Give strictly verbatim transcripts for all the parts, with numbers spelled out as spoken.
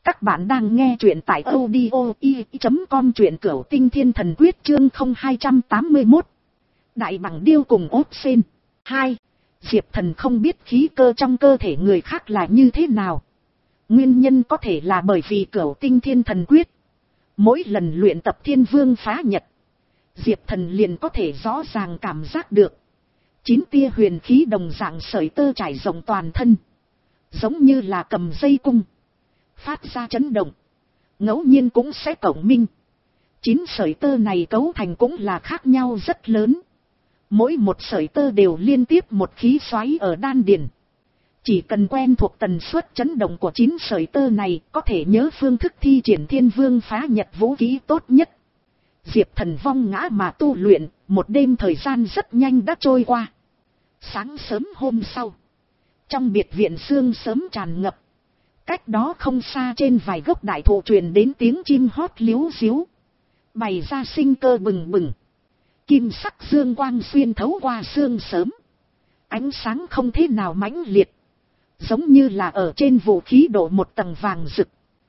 Các bạn đang nghe truyện tại audio i chấm com, truyện Cửu Tinh Thiên Thần Quyết chương không hai tám mốt. Đại bằng điêu cùng ốt sen. hai. Diệp Thần không biết khí cơ trong cơ thể người khác là như thế nào. Nguyên nhân có thể là bởi vì Cửu Tinh Thiên Thần Quyết. Mỗi lần luyện tập Thiên Vương phá nhật, Diệp Thần liền có thể rõ ràng cảm giác được chín tia huyền khí đồng dạng sợi tơ trải rộng toàn thân, giống như là cầm dây cung, phát ra chấn động, ngẫu nhiên cũng sẽ cộng minh. Chín sợi tơ này cấu thành cũng là khác nhau rất lớn. Mỗi một sợi tơ đều liên tiếp một khí xoáy ở đan điền. Chỉ cần quen thuộc tần suất chấn động của chín sợi tơ này, có thể nhớ phương thức thi triển Thiên Vương phá nhật vũ khí tốt nhất. Diệp Thần vong ngã mà tu luyện, một đêm thời gian rất nhanh đã trôi qua. Sáng sớm hôm sau, trong biệt viện sương sớm tràn ngập. Cách đó không xa trên vài gốc đại thụ truyền đến tiếng chim hót líu ríu, bày ra sinh cơ bừng bừng. Kim sắc dương quang xuyên thấu qua sương sớm, ánh sáng không thế nào mãnh liệt, giống như là ở trên vũ khí đổ một tầng vàng rực.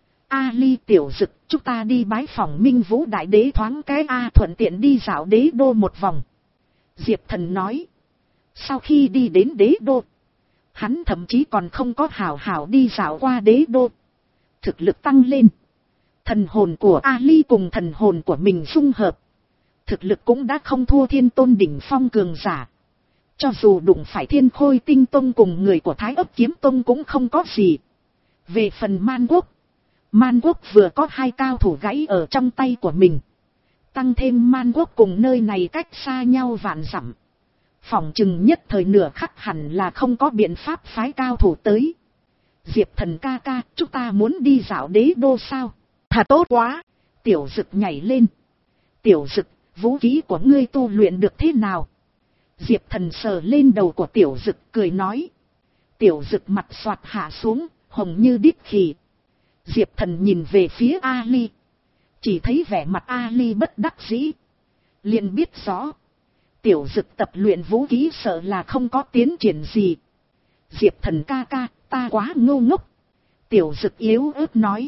A Ly, Tiểu Dực, chúng ta đi bái phỏng Minh Vũ Đại Đế thoáng cái a, thuận tiện đi dạo đế đô một vòng. Diệp Thần nói. Sau khi đi đến đế đô, hắn thậm chí còn không có hảo hảo đi dạo qua đế đô. Thực lực tăng lên, thần hồn của A Ly cùng thần hồn của mình dung hợp, thực lực cũng đã không thua Thiên Tôn đỉnh phong cường giả. Cho dù đụng phải Thiên Khôi Tinh Tông cùng người của Thái Ấp Kiếm Tông cũng không có gì. Về phần Man Quốc, Man Quốc vừa có hai cao thủ gãy ở trong tay của mình, tăng thêm Man Quốc cùng nơi này cách xa nhau vạn dặm, phỏng chừng nhất thời nửa khắc hẳn là không có biện pháp phái cao thủ tới. Diệp Thần ca ca, chúng ta muốn đi dạo đế đô sao? Thà tốt quá. Tiểu Dực nhảy lên. Tiểu Dực, vũ khí của ngươi tu luyện được thế nào? Diệp Thần sờ lên đầu của Tiểu Dực cười nói. Tiểu Dực mặt xoạt hạ xuống, hồng như đít khỉ. Diệp Thần nhìn về phía A Ly, chỉ thấy vẻ mặt A Ly bất đắc dĩ, liền biết rõ Tiểu Dực tập luyện vũ khí sợ là không có tiến triển gì. Diệp Thần ca ca, ta quá ngu ngốc. Tiểu Dực yếu ớt nói,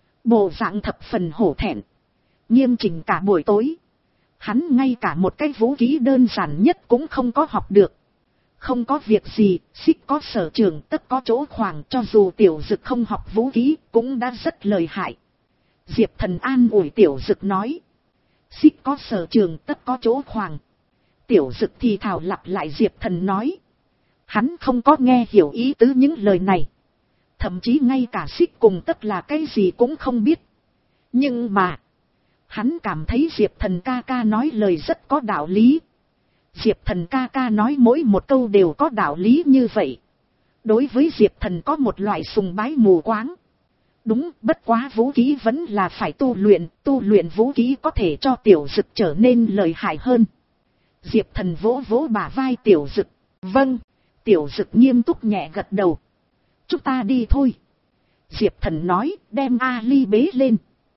bộ dạng thập phần hổ thẹn. Nghiêm chỉnh cả buổi tối, hắn ngay cả một cái vũ khí đơn giản nhất cũng không có học được. Không có việc gì, xích có sở trường tất có chỗ khoàng, cho dù Tiểu Dực không học vũ khí cũng đã rất lợi hại. Diệp Thần an ủi Tiểu Dực nói, xích có sở trường tất có chỗ khoàng. Tiểu Dực thì thào lặp lại Diệp Thần nói. Hắn không có nghe hiểu ý tứ những lời này, thậm chí ngay cả xích cùng tất là cái gì cũng không biết. Nhưng mà hắn cảm thấy Diệp Thần ca ca nói lời rất có đạo lý. Diệp Thần ca ca nói mỗi một câu đều có đạo lý như vậy. Đối với Diệp Thần có một loại sùng bái mù quáng. Đúng, bất quá vũ khí vẫn là phải tu luyện, tu luyện vũ khí có thể cho Tiểu Dực trở nên lợi hại hơn. Diệp Thần vỗ vỗ bả vai Tiểu Dực. Vâng. Tiểu Dực nghiêm túc nhẹ gật đầu. Chúng ta đi thôi. Diệp Thần nói, đem A Ly bế lên.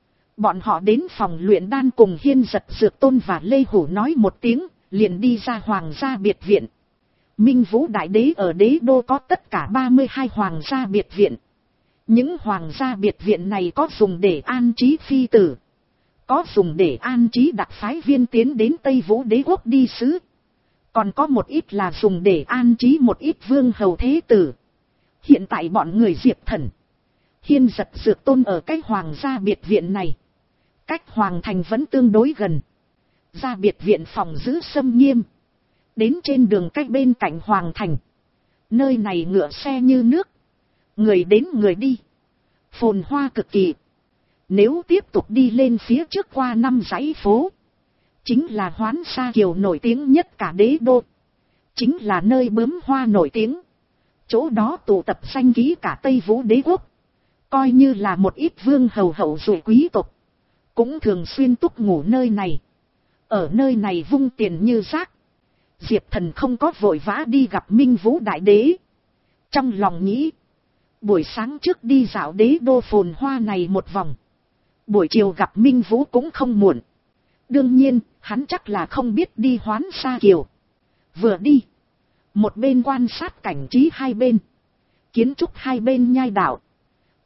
Bọn họ đến phòng luyện đan cùng Hiên Giật Dược Tôn và Lê Hủ nói một tiếng, liền đi ra Hoàng gia biệt viện. Minh Vũ Đại Đế ở đế đô có tất cả ba mươi hai Hoàng gia biệt viện. Những Hoàng gia biệt viện này có dùng để an trí phi tử, có dùng để an trí đặc phái viên tiến đến Tây Vũ Đế quốc đi sứ, còn có một ít là dùng để an trí một ít vương hầu thế tử. Hiện tại bọn người Diệp Thần, Hiên Giật Dược Tôn ở cái Hoàng gia biệt viện này, cách Hoàng thành vẫn tương đối gần. Gia biệt viện phòng giữ xâm nghiêm, đến trên đường cách bên cạnh Hoàng thành. Nơi này ngựa xe như nước, người đến người đi, phồn hoa cực kỳ. Nếu tiếp tục đi lên phía trước qua năm dãy phố, chính là Hoán Sa Kiều nổi tiếng nhất cả đế đô, chính là nơi bướm hoa nổi tiếng. Chỗ đó tụ tập danh khí cả Tây Vũ Đế quốc, coi như là một ít vương hầu hậu duệ quý tộc cũng thường xuyên túc ngủ nơi này. Ở nơi này vung tiền như rác. Diệp Thần không có vội vã đi gặp Minh Vũ Đại Đế. Trong lòng nghĩ, buổi sáng trước đi dạo đế đô phồn hoa này một vòng, buổi chiều gặp Minh Vũ cũng không muộn. Đương nhiên, hắn chắc là không biết đi Hoán Sa Kiều. Vừa đi, một bên quan sát cảnh trí hai bên, kiến trúc hai bên nhai đảo,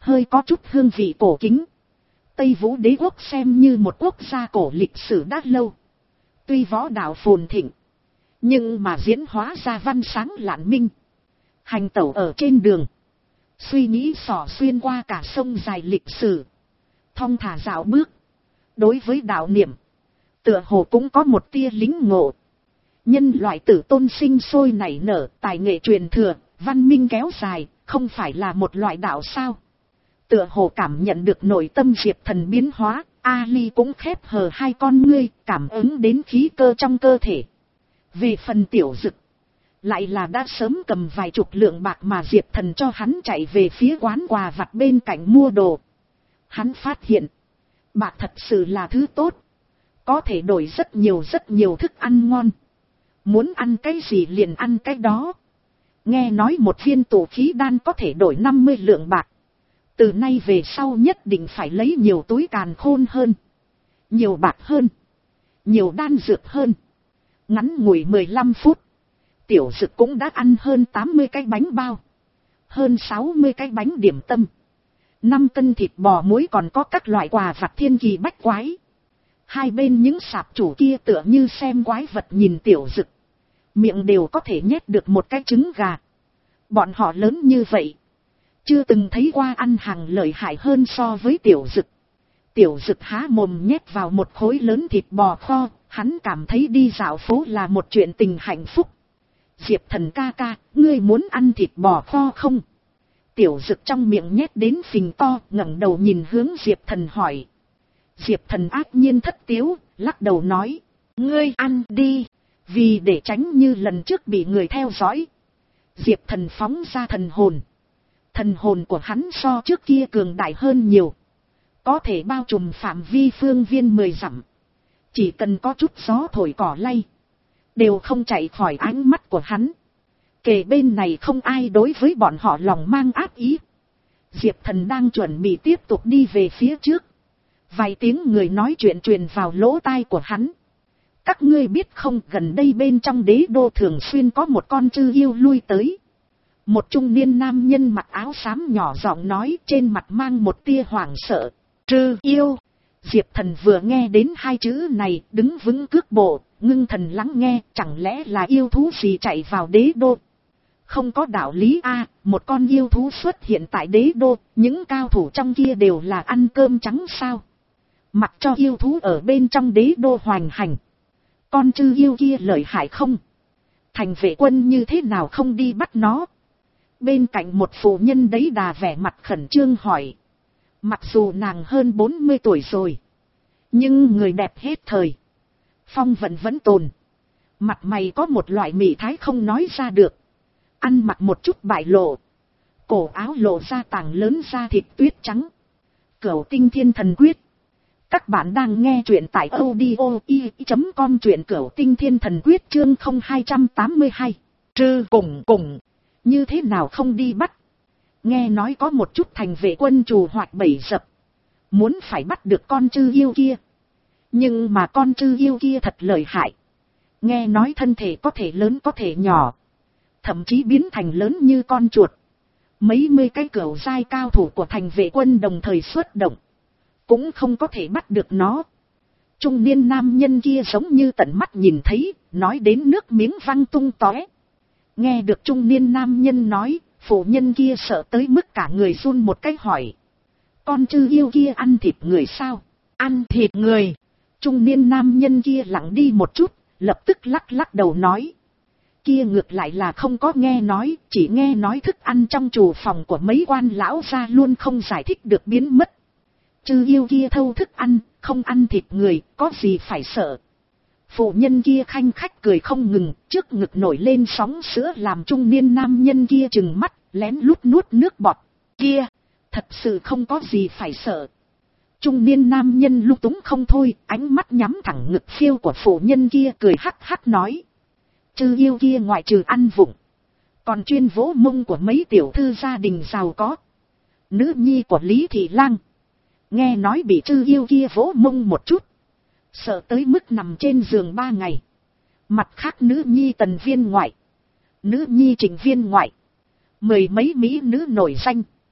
hơi có chút hương vị cổ kính. Tây Vũ đế quốc xem như một quốc gia cổ lịch sử đã lâu. Tuy võ đạo phồn thịnh, nhưng mà diễn hóa ra văn sáng lạn minh. Hành tẩu ở trên đường, suy nghĩ xỏ xuyên qua cả sông dài lịch sử, thong thả dạo bước. Đối với đạo niệm, tựa hồ cũng có một tia lính ngộ. Nhân loại tử tôn sinh sôi nảy nở, tài nghệ truyền thừa, văn minh kéo dài, không phải là một loại đạo sao? Tựa hồ cảm nhận được nội tâm Diệp Thần biến hóa, Ali cũng khép hờ hai con ngươi, cảm ứng đến khí cơ trong cơ thể. Về phần Tiểu Dực, lại là đã sớm cầm vài chục lượng bạc mà Diệp Thần cho hắn chạy về phía quán quà vặt bên cạnh mua đồ. Hắn phát hiện, bạc thật sự là thứ tốt, có thể đổi rất nhiều rất nhiều thức ăn ngon. Muốn ăn cái gì liền ăn cái đó. Nghe nói một viên tụ khí đan có thể đổi năm mươi lượng bạc. Từ nay về sau nhất định phải lấy nhiều túi càn khôn hơn, nhiều bạc hơn, nhiều đan dược hơn. Ngắn ngủi mười lăm phút, Tiểu Dực cũng đã ăn hơn tám mươi cái bánh bao, hơn sáu mươi cái bánh điểm tâm, năm cân thịt bò muối, còn có các loại quà vặt thiên kỳ bách quái. Hai bên những sạp chủ kia tựa như xem quái vật nhìn Tiểu Dực, miệng đều có thể nhét được một cái trứng gà. Bọn họ lớn như vậy, chưa từng thấy qua ăn hàng lợi hại hơn so với Tiểu Dực. Tiểu Dực há mồm nhét vào một khối lớn thịt bò kho, hắn cảm thấy đi dạo phố là một chuyện tình hạnh phúc. Diệp Thần ca ca, ngươi muốn ăn thịt bò kho không? Tiểu Dực trong miệng nhét đến phình to, ngẩng đầu nhìn hướng Diệp Thần hỏi. Diệp Thần ác nhiên thất tiếu, lắc đầu nói, ngươi ăn đi, vì để tránh như lần trước bị người theo dõi. Diệp Thần phóng ra thần hồn. Thần hồn của hắn so trước kia cường đại hơn nhiều, có thể bao trùm phạm vi phương viên mười dặm. Chỉ cần có chút gió thổi cỏ lay, đều không chạy khỏi ánh mắt của hắn. Kề bên này không ai đối với bọn họ lòng mang ác ý. Diệp Thần đang chuẩn bị tiếp tục đi về phía trước, vài tiếng người nói chuyện truyền vào lỗ tai của hắn. Các ngươi biết không, gần đây bên trong đế đô thường xuyên có một con chư yêu lui tới. Một trung niên nam nhân mặc áo xám nhỏ giọng nói, trên mặt mang một tia hoảng sợ. Trư yêu. Diệp Thần vừa nghe đến hai chữ này, đứng vững cước bộ, ngưng thần lắng nghe, chẳng lẽ là yêu thú gì chạy vào đế đô? Không có đạo lý a, một con yêu thú xuất hiện tại đế đô, những cao thủ trong kia đều là ăn cơm trắng sao? Mặc cho yêu thú ở bên trong đế đô hoành hành, con chư yêu kia lợi hại không? Thành vệ quân như thế nào không đi bắt nó? Bên cạnh một phụ nhân đấy đà vẻ mặt khẩn trương hỏi. Mặc dù nàng hơn bốn mươi tuổi rồi, nhưng người đẹp hết thời, phong vận vẫn tồn. Mặt mày có một loại mị thái không nói ra được. Ăn mặc một chút bại lộ, cổ áo lộ ra tảng lớn da thịt tuyết trắng. Cửu Tinh Thiên Thần Quyết. Các bạn đang nghe truyện tại audio i chấm com, truyện Cửu Tinh Thiên Thần Quyết chương không hai trăm tám mươi hai. Trư cùng cùng, như thế nào không đi bắt? Nghe nói có một chút thành vệ quân trù hoạt bẫy dập, muốn phải bắt được con chư yêu kia. Nhưng mà con chư yêu kia thật lợi hại. Nghe nói thân thể có thể lớn có thể nhỏ, thậm chí biến thành lớn như con chuột. Mấy mươi cái cửu giai cao thủ của thành vệ quân đồng thời xuất động, cũng không có thể bắt được nó. Trung niên nam nhân kia giống như tận mắt nhìn thấy, nói đến nước miếng văng tung tóe. Nghe được trung niên nam nhân nói, phụ nhân kia sợ tới mức cả người run một cái hỏi. Con chư yêu kia ăn thịt người sao? Ăn thịt người. Trung niên nam nhân kia lặng đi một chút, lập tức lắc lắc đầu nói. Kia ngược lại là không có nghe nói, chỉ nghe nói thức ăn trong trù phòng của mấy quan lão gia luôn không giải thích được biến mất. Chư yêu kia thâu thức ăn, không ăn thịt người, có gì phải sợ. Phụ nhân kia khanh khách cười không ngừng, trước ngực nổi lên sóng sữa làm trung niên nam nhân kia trừng mắt, lén lút nuốt nước bọt. Kia, thật sự không có gì phải sợ. Trung niên nam nhân lung túng không thôi, ánh mắt nhắm thẳng ngực phiêu của phụ nhân kia cười hắc hắc nói. Chư yêu kia ngoại trừ ăn vụng, còn chuyên vỗ mông của mấy tiểu thư gia đình giàu có. Nữ nhi của Lý Thị Lang, nghe nói bị chư yêu kia vỗ mông một chút, sợ tới mức nằm trên giường ba ngày. Mặt khác nữ nhi Tần Viên ngoại, nữ nhi Trình Viên ngoại, mười mấy mỹ nữ nổi danh,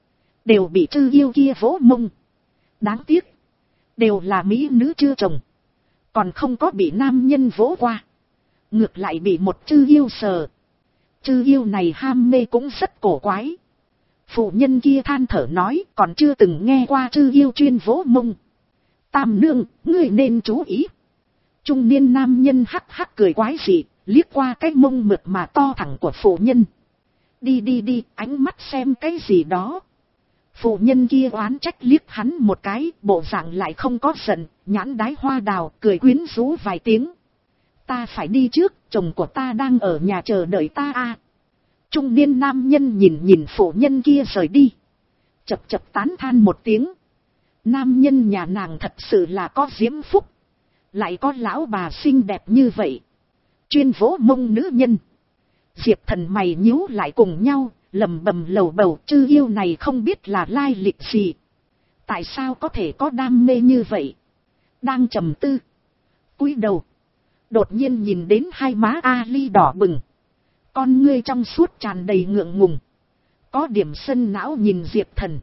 đều bị chư yêu kia vỗ mông. Đáng tiếc, đều là mỹ nữ chưa chồng, còn không có bị nam nhân vỗ qua, ngược lại bị một chư yêu sờ. Chư yêu này ham mê cũng rất cổ quái. Phụ nhân kia than thở nói, còn chưa từng nghe qua chư yêu chuyên vỗ mông. Tam nương, ngươi nên chú ý. Trung niên nam nhân hắc hắc cười quái dị, liếc qua cái mông mượt mà to thẳng của phụ nhân. Đi đi đi, ánh mắt xem cái gì đó. Phụ nhân kia oán trách liếc hắn một cái, bộ dạng lại không có giận, nhãn đái hoa đào, cười quyến rũ vài tiếng. Ta phải đi trước, chồng của ta đang ở nhà chờ đợi ta a. Trung niên nam nhân nhìn nhìn phụ nhân kia rời đi, chập chập tán than một tiếng. Nam nhân nhà nàng thật sự là có diễm phúc, lại có lão bà xinh đẹp như vậy, chuyên vỗ mông nữ nhân. Diệp Thần mày nhíu lại cùng nhau, lầm bầm lầu bầu, chư yêu này không biết là lai lịch gì, tại sao có thể có đam mê như vậy. Đang trầm tư, cúi đầu, đột nhiên nhìn đến hai má Ali đỏ bừng, con ngươi trong suốt tràn đầy ngượng ngùng, có điểm sân não nhìn Diệp Thần.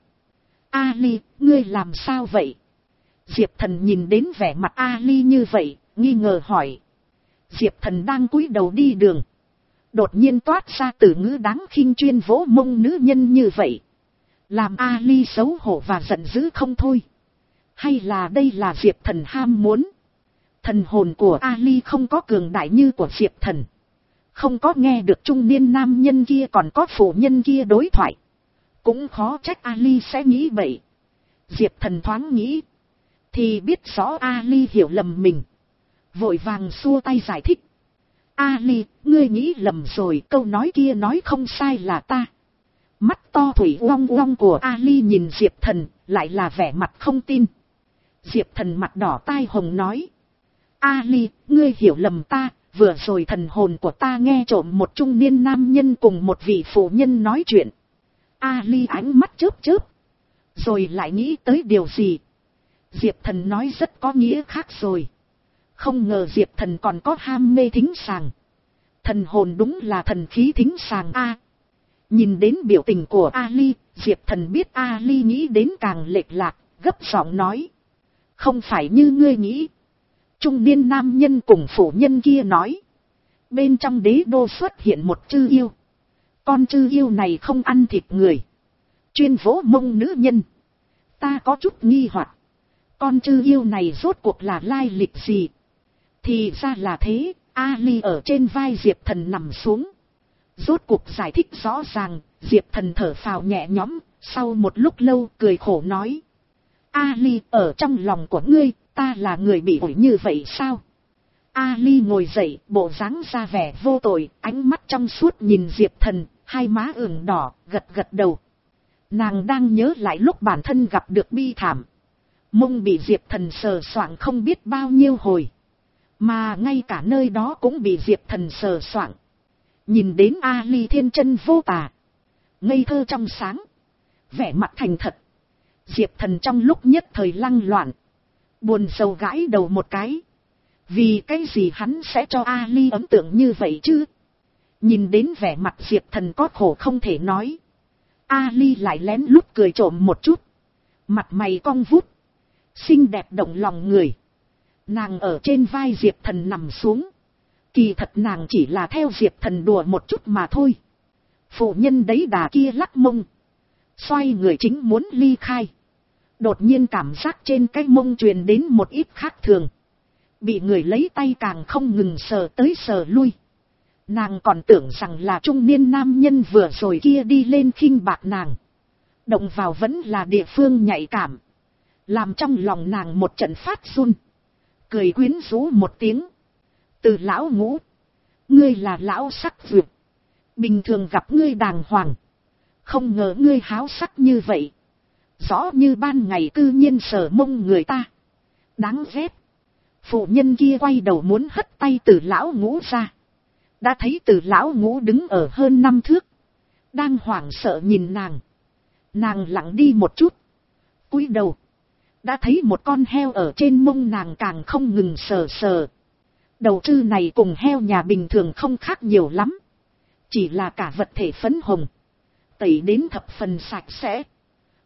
Ali, ngươi làm sao vậy? Diệp Thần nhìn đến vẻ mặt Ali như vậy, nghi ngờ hỏi. Diệp Thần đang cúi đầu đi đường, đột nhiên toát ra từ ngữ đáng khinh chuyên vỗ mông nữ nhân như vậy, làm Ali xấu hổ và giận dữ không thôi. Hay là đây là Diệp Thần ham muốn? Thần hồn của Ali không có cường đại như của Diệp Thần, không có nghe được trung niên nam nhân kia còn có phụ nhân kia đối thoại, cũng khó trách Ali sẽ nghĩ vậy. Diệp Thần thoáng nghĩ, thì biết rõ Ali hiểu lầm mình, vội vàng xua tay giải thích. Ali, ngươi nghĩ lầm rồi, câu nói kia nói không sai là ta. Mắt to thủy uong uong của Ali nhìn Diệp Thần, lại là vẻ mặt không tin. Diệp Thần mặt đỏ tai hồng nói. Ali, ngươi hiểu lầm ta, vừa rồi thần hồn của ta nghe trộm một trung niên nam nhân cùng một vị phụ nhân nói chuyện. Ali ánh mắt chớp chớp, rồi lại nghĩ tới điều gì. Diệp Thần nói rất có nghĩa khác rồi. Không ngờ Diệp Thần còn có ham mê thính sàng. Thần hồn đúng là thần khí thính sàng a. Nhìn đến biểu tình của Ali, Diệp Thần biết Ali nghĩ đến càng lệch lạc, gấp giọng nói. Không phải như ngươi nghĩ. Trung niên nam nhân cùng phụ nhân kia nói. Bên trong đế đô xuất hiện một chư yêu. Con chư yêu này không ăn thịt người, chuyên vỗ mông nữ nhân. Ta có chút nghi hoặc, con chư yêu này rốt cuộc là lai lịch gì? Thì ra là thế. Ali ở trên vai Diệp Thần nằm xuống, rốt cuộc giải thích rõ ràng. Diệp Thần thở phào nhẹ nhõm, sau một lúc lâu cười khổ nói. Ali, ở trong lòng của ngươi, ta là người bị ổi như vậy sao? Ali ngồi dậy, bộ dáng ra vẻ vô tội, ánh mắt trong suốt nhìn Diệp Thần, hai má ửng đỏ, gật gật đầu. Nàng đang nhớ lại lúc bản thân gặp được bi thảm, mông bị Diệp Thần sờ soạng không biết bao nhiêu hồi, mà ngay cả nơi đó cũng bị Diệp Thần sờ soạng. Nhìn đến Ali thiên chân vô tà, ngây thơ trong sáng, vẻ mặt thành thật, Diệp Thần trong lúc nhất thời lăng loạn, buồn rầu gãi đầu một cái. Vì cái gì hắn sẽ cho Ali ấn tượng như vậy chứ? Nhìn đến vẻ mặt Diệp Thần có khổ không thể nói, Ali lại lén lút cười trộm một chút, mặt mày cong vút, xinh đẹp động lòng người. Nàng ở trên vai Diệp Thần nằm xuống, kỳ thật nàng chỉ là theo Diệp Thần đùa một chút mà thôi. Phụ nhân đấy đà kia lắc mông, xoay người chính muốn ly khai, đột nhiên cảm giác trên cái mông truyền đến một ít khác thường, bị người lấy tay càng không ngừng sờ tới sờ lui. Nàng còn tưởng rằng là trung niên nam nhân vừa rồi kia đi lên khinh bạc nàng, động vào vẫn là địa phương nhạy cảm, làm trong lòng nàng một trận phát run, cười quyến rũ một tiếng. Từ lão Ngũ, ngươi là lão sắc vượt, bình thường gặp ngươi đàng hoàng, không ngờ ngươi háo sắc như vậy, rõ như ban ngày cư nhiên sờ mông người ta, đáng ghét. Phụ nhân kia quay đầu muốn hất tay Từ lão Ngũ ra, đã thấy Từ lão Ngũ đứng ở hơn năm thước, đang hoảng sợ nhìn nàng. Nàng lặng đi một chút, cúi đầu, đã thấy một con heo ở trên mông nàng càng không ngừng sờ sờ. Đầu trư này cùng heo nhà bình thường không khác nhiều lắm, chỉ là cả vật thể phấn hồng, tẩy đến thập phần sạch sẽ,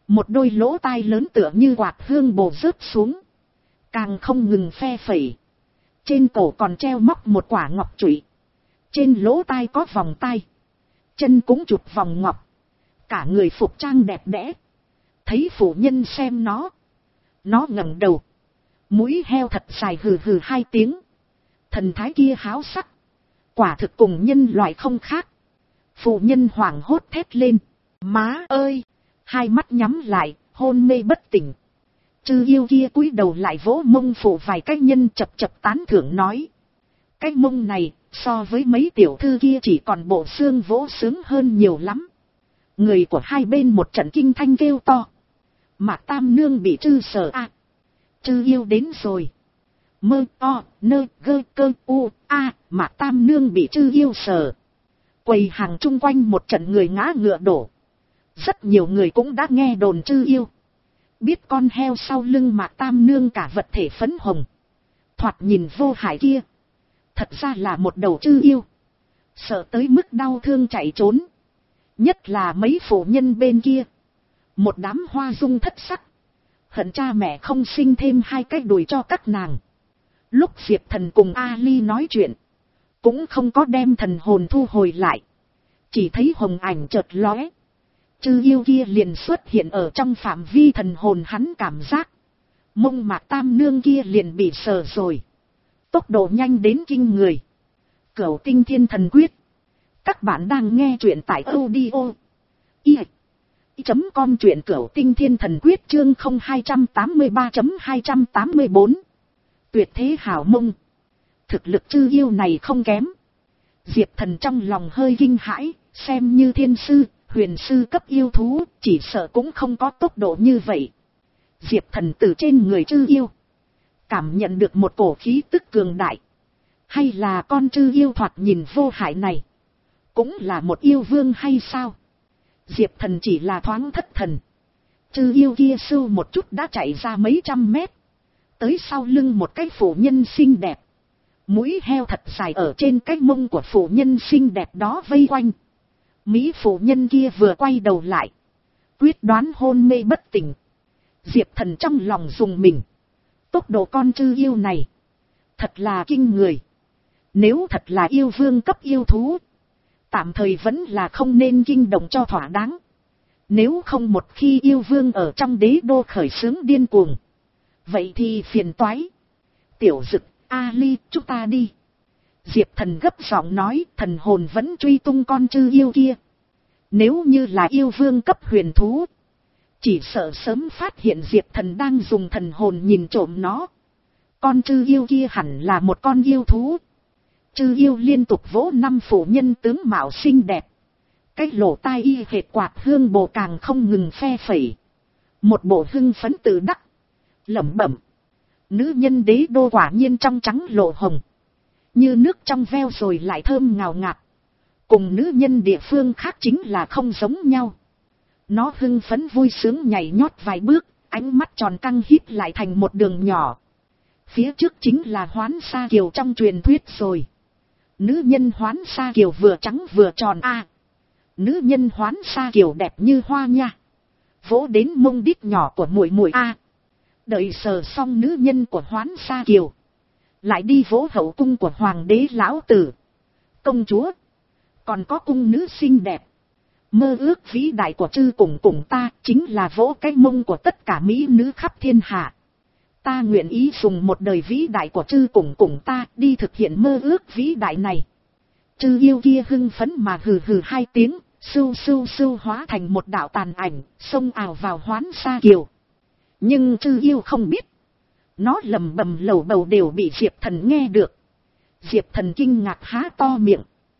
Một đôi lỗ tai lớn tựa như quạt hương bồ rớt xuống. Càng không ngừng phe phẩy. Trên cổ còn treo móc một quả ngọc trụy. Trên lỗ tai có vòng tai. Chân cũng chụp vòng ngọc. Cả người phục trang đẹp đẽ. Thấy phụ nhân xem nó. Nó ngẩng đầu. Mũi heo thật dài hừ hừ hai tiếng. Thần thái kia háo sắc. Quả thực cùng nhân loại không khác. Phụ nhân hoảng hốt thét lên. Má ơi! Hai mắt nhắm lại, hôn mê bất tỉnh. Chư yêu kia cúi đầu lại vỗ mông phụ vài cái nhân chập chập tán thưởng nói. Cái mông này, so với mấy tiểu thư kia chỉ còn bộ xương vỗ sướng hơn nhiều lắm. Người của hai bên một trận kinh thanh kêu to. Mạc Tam Nương bị chư sờ a. À. Chư yêu đến rồi. Mơ o, nơ, gơ, cơ, u, a, Mạc Tam Nương bị chư yêu sờ. Quầy hàng chung quanh một trận người ngã ngựa đổ. Rất nhiều người cũng đã nghe đồn chư yêu. Biết con heo sau lưng Mạc Tam Nương cả vật thể phấn hồng. Thoạt nhìn vô hại kia. Thật ra là một đầu chư yêu. Sợ tới mức đau thương chạy trốn. Nhất là mấy phụ nhân bên kia. Một đám hoa dung thất sắc. Hận cha mẹ không sinh thêm hai cái đùi cho các nàng. Lúc Diệp Thần cùng Ali nói chuyện. Cũng không có đem thần hồn thu hồi lại. Chỉ thấy hồng ảnh chợt lóe. Chư yêu kia liền xuất hiện ở trong phạm vi thần hồn hắn cảm giác. Mông Mạc Tam Nương kia liền bị sờ rồi. Tốc độ nhanh đến kinh người. Cửu Tinh Thiên Thần Quyết. Các bạn đang nghe truyện tại audio i chấm com truyện Cửu Tinh Thiên Thần Quyết chương không hai tám ba hai tám bốn. Tuyệt thế hảo mông. Thực lực chư yêu này không kém. Diệp Thần trong lòng hơi kinh hãi, xem như thiên sư, huyền sư cấp yêu thú, chỉ sợ cũng không có tốc độ như vậy. Diệp Thần từ trên người chư yêu. Cảm nhận được một cổ khí tức cường đại. Hay là con chư yêu thoạt nhìn vô hại này. Cũng là một yêu vương hay sao? Diệp Thần chỉ là thoáng thất thần. Chư yêu kia sưu một chút đã chạy ra mấy trăm mét. Tới sau lưng một cái phụ nhân xinh đẹp. Mũi heo thật dài ở trên cái mông của phụ nhân xinh đẹp đó vây quanh. Mỹ phụ nhân kia vừa quay đầu lại. Quyết đoán hôn mê bất tỉnh. Diệp Thần trong lòng dùng mình. Tốc độ con chư yêu này. Thật là kinh người. Nếu thật là yêu vương cấp yêu thú. Tạm thời vẫn là không nên kinh động cho thỏa đáng. Nếu không một khi yêu vương ở trong đế đô khởi xướng điên cuồng. Vậy thì phiền toái. Tiểu Dực, Ali, chúng ta đi. Diệp Thần gấp giọng nói, thần hồn vẫn truy tung con chư yêu kia. Nếu như là yêu vương cấp huyền thú. Chỉ sợ sớm phát hiện Diệp Thần đang dùng thần hồn nhìn trộm nó. Con chư yêu kia hẳn là một con yêu thú. Chư yêu liên tục vỗ năm phụ nhân tướng mạo xinh đẹp. Cái lỗ tai y hệt quạt hương bồ càng không ngừng phe phẩy. Một bộ hưng phấn tự đắc. Lẩm bẩm. Nữ nhân đế đô quả nhiên trong trắng lộ hồng. Như nước trong veo rồi lại thơm ngào ngạt. Cùng nữ nhân địa phương khác chính là không giống nhau. Nó hưng phấn vui sướng nhảy nhót vài bước. Ánh mắt tròn căng hít lại thành một đường nhỏ. Phía trước chính là Hoán Sa Kiều trong truyền thuyết rồi. Nữ nhân Hoán Sa Kiều vừa trắng vừa tròn a. À, nữ nhân Hoán Sa Kiều đẹp như hoa nha. Vỗ đến mông đít nhỏ của muội muội a. À, đợi sờ xong nữ nhân của Hoán Sa Kiều. Lại đi vỗ hậu cung của hoàng đế lão tử. Công chúa. Còn có cung nữ xinh đẹp. Mơ ước vĩ đại của chư cùng cùng ta chính là vỗ cái mông của tất cả mỹ nữ khắp thiên hạ. Ta nguyện ý dùng một đời vĩ đại của chư cùng cùng ta đi thực hiện mơ ước vĩ đại này. Chư yêu kia hưng phấn mà hừ hừ hai tiếng, sưu sưu sưu hóa thành một đạo tàn ảnh, xông ào vào Hoán Sa Kiều. Nhưng chư yêu không biết. Nó lầm bầm lầu bầu đều bị Diệp Thần nghe được. Diệp Thần kinh ngạc há to miệng.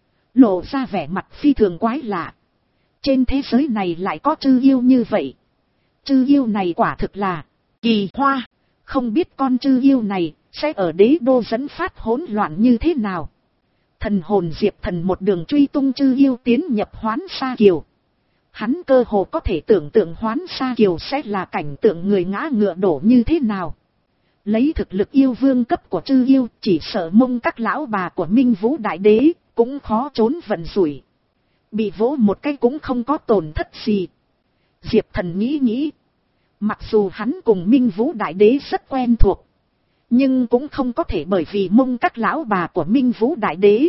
Lộ ra vẻ mặt phi thường quái lạ. Trên thế giới này lại có chư yêu như vậy. Chư yêu này quả thực là kỳ hoa. Không biết con chư yêu này sẽ ở đế đô dẫn phát hỗn loạn như thế nào. Thần hồn Diệp Thần một đường truy tung chư yêu tiến nhập Hoán Sa Kiều. Hắn cơ hồ có thể tưởng tượng Hoán Sa Kiều sẽ là cảnh tượng người ngã ngựa đổ như thế nào. Lấy thực lực yêu vương cấp của chư yêu, chỉ sợ mông các lão bà của Minh Vũ Đại Đế cũng khó trốn vận rủi. Bị vỗ một cái cũng không có tổn thất gì. Diệp Thần nghĩ nghĩ, Mặc dù hắn cùng Minh Vũ Đại Đế rất quen thuộc, nhưng cũng không có thể bởi vì Mông các lão bà của Minh Vũ Đại Đế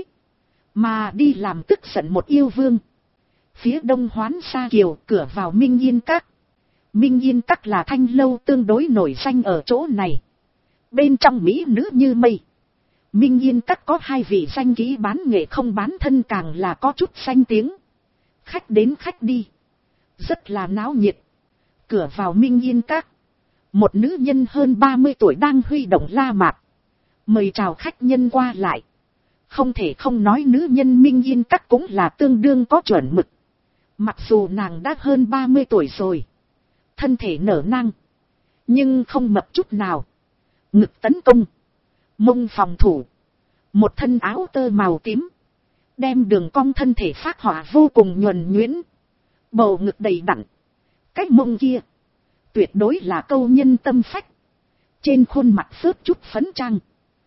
mà đi làm tức giận một yêu vương. Phía đông Hoán Sa Kiều, cửa vào Minh Yên Các. Minh Yên Các là thanh lâu tương đối nổi danh ở chỗ này. Bên trong mỹ nữ như mây. Minh Yên Các có hai vị danh kỹ bán nghệ không bán thân, càng là có chút danh tiếng. Khách đến khách đi, rất là náo nhiệt. Cửa vào Minh Yên Các, một nữ nhân hơn ba mươi tuổi đang huy động la mạc, mời chào khách nhân qua lại. Không thể không nói nữ nhân Minh Yên Các cũng là tương đương có chuẩn mực. Mặc dù nàng đã hơn ba mươi tuổi rồi, thân thể nở nang, nhưng không mập chút nào. Ngực tấn công, mông phòng thủ, một thân áo tơ màu tím, đem đường cong thân thể phác họa vô cùng nhuần nhuyễn. Bầu ngực đầy đặn, cái mông kia tuyệt đối là câu nhân tâm phách. Trên khuôn mặt phớt chút phấn trang,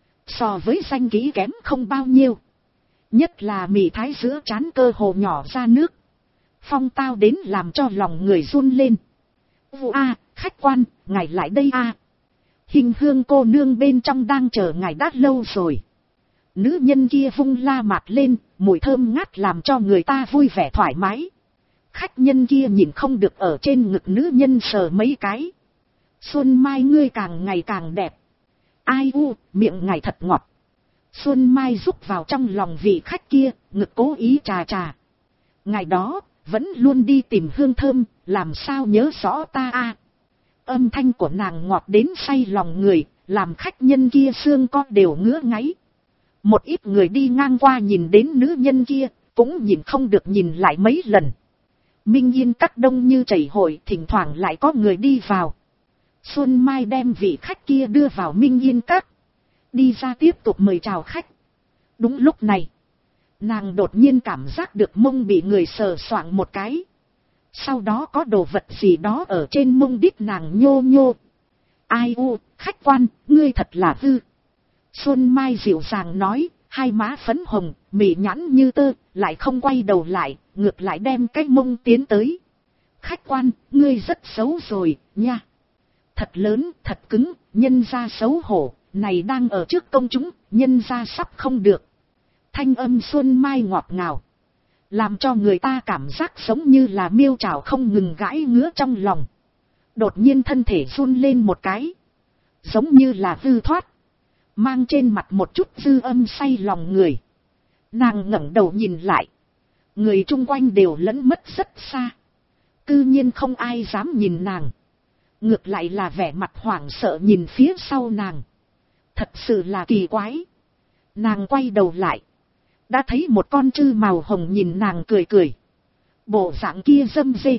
so với danh kỹ kém không bao nhiêu. Nhất là mì thái giữa trán cơ hồ nhỏ ra nước, phong tao đến làm cho lòng người run lên. Vụ a, khách quan, ngài lại đây a. Hình hương cô nương bên trong đang chờ ngài đã lâu rồi. Nữ nhân kia vung la mạt lên, mùi thơm ngát làm cho người ta vui vẻ thoải mái. Khách nhân kia nhìn không được ở trên ngực nữ nhân sờ mấy cái. Xuân Mai ngươi càng ngày càng đẹp. Ai u, miệng ngài thật ngọt. Xuân Mai rúc vào trong lòng vị khách kia, ngực cố ý trà trà. Ngày đó, vẫn luôn đi tìm hương thơm, làm sao nhớ rõ ta a. Âm thanh của nàng ngọt đến say lòng người, làm khách nhân kia xương con đều ngứa ngáy. Một ít người đi ngang qua nhìn đến nữ nhân kia, cũng nhìn không được nhìn lại mấy lần. Minh Yên Các đông như chảy hội, thỉnh thoảng lại có người đi vào. Xuân Mai đem vị khách kia đưa vào Minh Yên Các, đi ra tiếp tục mời chào khách. Đúng lúc này, nàng đột nhiên cảm giác được mông bị người sờ soạng một cái. Sau đó có đồ vật gì đó ở trên mông đít nàng nhô nhô. Ai u, khách quan, ngươi thật là hư. Xuân Mai dịu dàng nói, hai má phấn hồng, mỉ nhãn như tơ, lại không quay đầu lại, ngược lại đem cái mông tiến tới. Khách quan, ngươi rất xấu rồi, nha. Thật lớn, thật cứng, nhân ra xấu hổ, này đang ở trước công chúng, nhân ra sắp không được. Thanh âm Xuân Mai ngọt ngào, làm cho người ta cảm giác giống như là miêu trảo không ngừng gãi ngứa trong lòng. Đột nhiên thân thể run lên một cái, giống như là hư thoát, mang trên mặt một chút dư âm say lòng người. Nàng ngẩng đầu nhìn lại, người chung quanh đều lẫn mất rất xa, cư nhiên không ai dám nhìn nàng, ngược lại là vẻ mặt hoảng sợ nhìn phía sau nàng. Thật sự là kỳ quái. Nàng quay đầu lại, đã thấy một con trư màu hồng nhìn nàng cười cười. Bộ dạng kia dâm dê,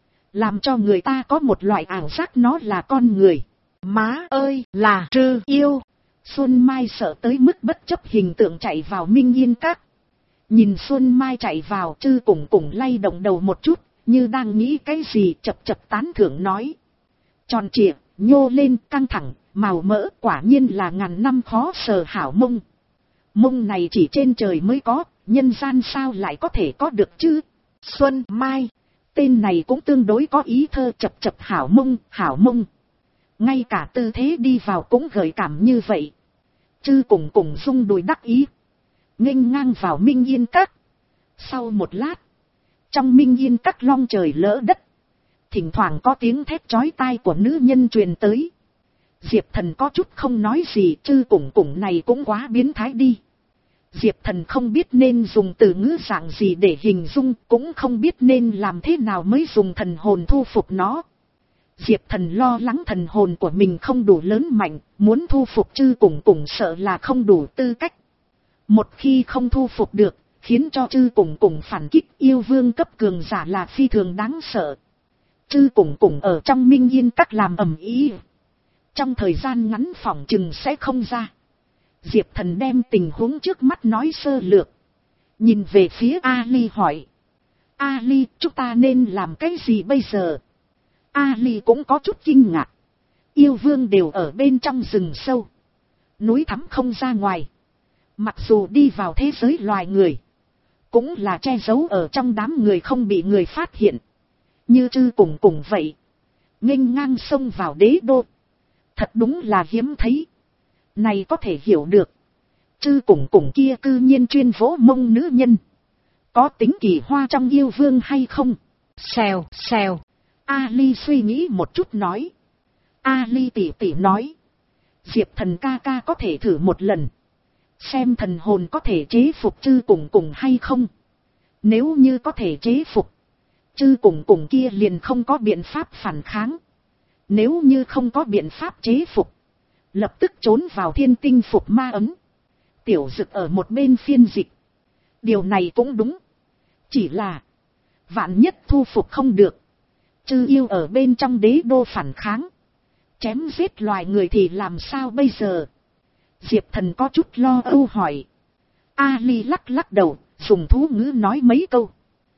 làm cho người ta có một loại ảo giác nó là con người. Má ơi, là trư yêu. Xuân Mai sợ tới mức bất chấp hình tượng chạy vào Minh Yên Các. Nhìn Xuân Mai chạy vào, Trư Cùng Cùng lay động đầu một chút, như đang nghĩ cái gì, chập chập tán thưởng nói. Tròn trịa, nhô lên, căng thẳng, màu mỡ, quả nhiên là ngàn năm khó sờ hảo mông. Mông này chỉ trên trời mới có, nhân gian sao lại có thể có được chứ? Xuân Mai, tên này cũng tương đối có ý thơ, chập chập hảo mông, hảo mông. Ngay cả tư thế đi vào cũng gợi cảm như vậy. Trư Cùng Cùng rung đùi đắc ý, nghênh ngang vào Minh Yên Các. Sau một lát, trong Minh Yên Các long trời lỡ đất, thỉnh thoảng có tiếng thét chói tai của nữ nhân truyền tới. Diệp Thần có chút không nói gì, Trư Cùng Cùng này cũng quá biến thái đi. Diệp Thần không biết nên dùng từ ngữ dạng gì để hình dung, cũng không biết nên làm thế nào mới dùng thần hồn thu phục nó. Diệp Thần lo lắng thần hồn của mình không đủ lớn mạnh, muốn thu phục Trư Cùng Cùng sợ là không đủ tư cách. Một khi không thu phục được, khiến cho Trư Cùng Cùng phản kích, yêu vương cấp cường giả là phi thường đáng sợ. Trư Cùng Cùng ở trong Minh Yên Các làm ầm ĩ, trong thời gian ngắn phỏng chừng sẽ không ra. Diệp Thần đem tình huống trước mắt nói sơ lược, nhìn về phía Ali hỏi. Ali, chúng ta nên làm cái gì bây giờ? Ali cũng có chút kinh ngạc. Yêu vương đều ở bên trong rừng sâu, núi thẳm không ra ngoài. Mặc dù đi vào thế giới loài người, cũng là che giấu ở trong đám người không bị người phát hiện. Như Trư Cùng Cùng vậy, nghênh ngang xông vào đế đô. Thật đúng là hiếm thấy. Này có thể hiểu được. Chư cùng cùng kia cư nhiên chuyên vỗ mông nữ nhân. Có tính kỳ hoa trong yêu vương hay không? Xèo, xèo. Ali suy nghĩ một chút nói. Ali tỉ tỉ nói. Diệp thần ca ca có thể thử một lần. Xem thần hồn có thể chế phục chư cùng cùng hay không. Nếu như có thể chế phục. Chư cùng cùng kia liền không có biện pháp phản kháng. Nếu như không có biện pháp chế phục. Lập tức trốn vào thiên tinh phục ma ấm. Tiểu Dực ở một bên phiên dịch. Điều này cũng đúng. Chỉ là. Vạn nhất thu phục không được. Chư yêu ở bên trong đế đô phản kháng. Chém giết loài người thì làm sao bây giờ? Diệp thần có chút lo âu hỏi. Ali lắc lắc đầu, dùng thú ngữ nói mấy câu.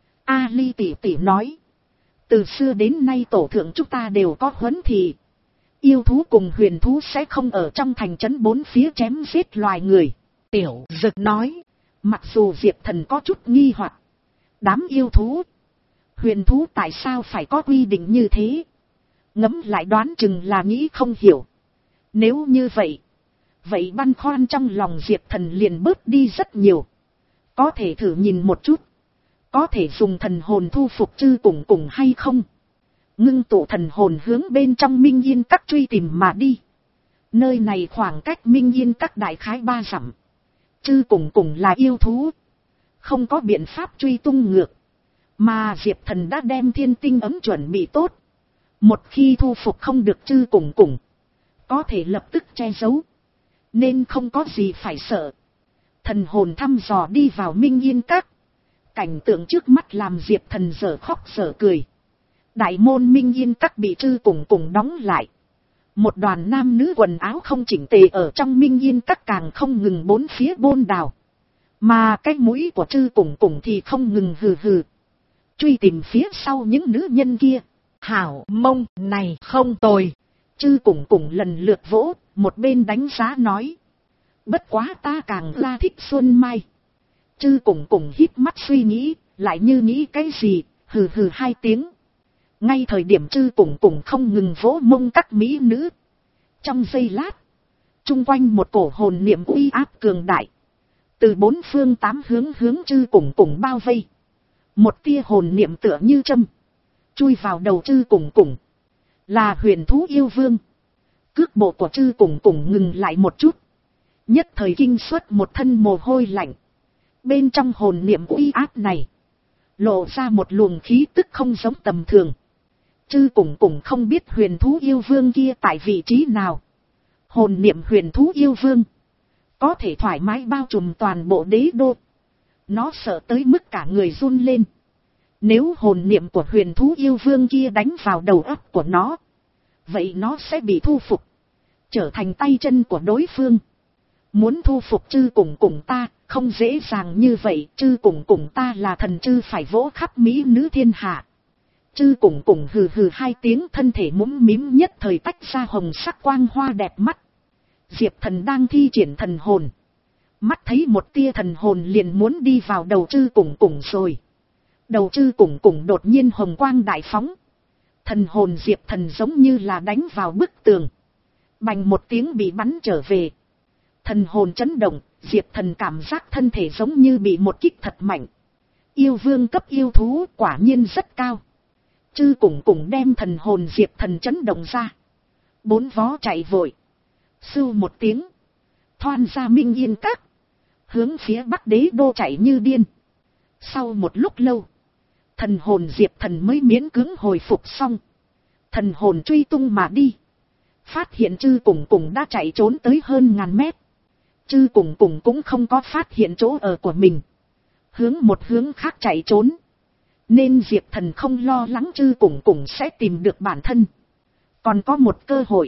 Ali tỉ tỉ nói. Từ xưa đến nay tổ thượng chúng ta đều có huấn thị. Yêu thú cùng huyền thú sẽ không ở trong thành trấn bốn phía chém giết loài người. Tiểu Dực nói. Mặc dù Diệp thần có chút nghi hoặc. Đám yêu thú. Huyền thú tại sao phải có quy định như thế? Ngẫm lại đoán chừng là nghĩ không hiểu. Nếu như vậy. Vậy băn khoăn trong lòng Diệp thần liền bớt đi rất nhiều. Có thể thử nhìn một chút. Có thể dùng thần hồn thu phục chư cùng cùng hay không? Ngưng tụ thần hồn hướng bên trong Minh Yên Các truy tìm mà đi. Nơi này khoảng cách Minh Yên Các đại khái ba dặm. Chư cùng cùng là yêu thú. Không có biện pháp truy tung ngược. Mà Diệp thần đã đem thiên tinh ấm chuẩn bị tốt. Một khi thu phục không được chư cùng cùng. Có thể lập tức che giấu. Nên không có gì phải sợ. Thần hồn thăm dò đi vào Minh Yên Các. Cảnh tượng trước mắt làm Diệp thần dở khóc dở cười. Đại môn Minh Yên Các bị chư cùng cùng đóng lại. Một đoàn nam nữ quần áo không chỉnh tề ở trong Minh Yên Các càng không ngừng bốn phía bôn đào. Mà cái mũi của chư cùng cùng thì không ngừng hừ hừ. Truy tìm phía sau những nữ nhân kia. Hảo mông này không tồi. Chư cùng cùng lần lượt vỗ, một bên đánh giá nói. Bất quá ta càng la thích Xuân Mai. Chư cùng cùng hít mắt suy nghĩ, lại như nghĩ cái gì, hừ hừ hai tiếng. Ngay thời điểm chư cùng cùng không ngừng vỗ mông các mỹ nữ. Trong giây lát, chung quanh một cổ hồn niệm uy áp cường đại. Từ bốn phương tám hướng hướng chư cùng cùng bao vây. Một tia hồn niệm tựa như châm. Chui vào đầu chư cùng cùng. Là huyền thú yêu vương. Cước bộ của chư cùng cùng ngừng lại một chút. Nhất thời kinh suất một thân mồ hôi lạnh. Bên trong hồn niệm uy áp này. Lộ ra một luồng khí tức không giống tầm thường. Chư cùng cùng không biết huyền thú yêu vương kia tại vị trí nào. Hồn niệm huyền thú yêu vương. Có thể thoải mái bao trùm toàn bộ đế đô. Nó sợ tới mức cả người run lên. Nếu hồn niệm của huyền thú yêu vương kia đánh vào đầu óc của nó. Vậy nó sẽ bị thu phục. Trở thành tay chân của đối phương. Muốn thu phục chư cùng cùng ta, không dễ dàng như vậy. Chư cùng cùng ta là thần chư phải vỗ khắp mỹ nữ thiên hạ. Chư cùng cùng hừ hừ hai tiếng, thân thể mũm mím nhất thời tách ra hồng sắc quang hoa đẹp mắt. Diệp thần đang thi triển thần hồn. Mắt thấy một tia thần hồn liền muốn đi vào đầu chư cùng cùng rồi. Đầu chư cùng cùng đột nhiên hồng quang đại phóng. Thần hồn Diệp thần giống như là đánh vào bức tường. Bành một tiếng bị bắn trở về. Thần hồn chấn động, Diệp thần cảm giác thân thể giống như bị một kích thật mạnh. Yêu vương cấp yêu thú quả nhiên rất cao. Chư cùng cùng đem thần hồn Diệp thần chấn động ra. Bốn vó chạy vội. Sưu một tiếng. Thoan ra Minh Yên Các. Hướng phía bắc đế đô chạy như điên. Sau một lúc lâu. Thần hồn Diệp thần mới miễn cưỡng hồi phục xong. Thần hồn truy tung mà đi. Phát hiện chư cùng cùng đã chạy trốn tới hơn ngàn mét. Chư cùng cùng cũng không có phát hiện chỗ ở của mình. Hướng một hướng khác chạy trốn. Nên Diệp thần không lo lắng chư cùng cùng sẽ tìm được bản thân. Còn có một cơ hội.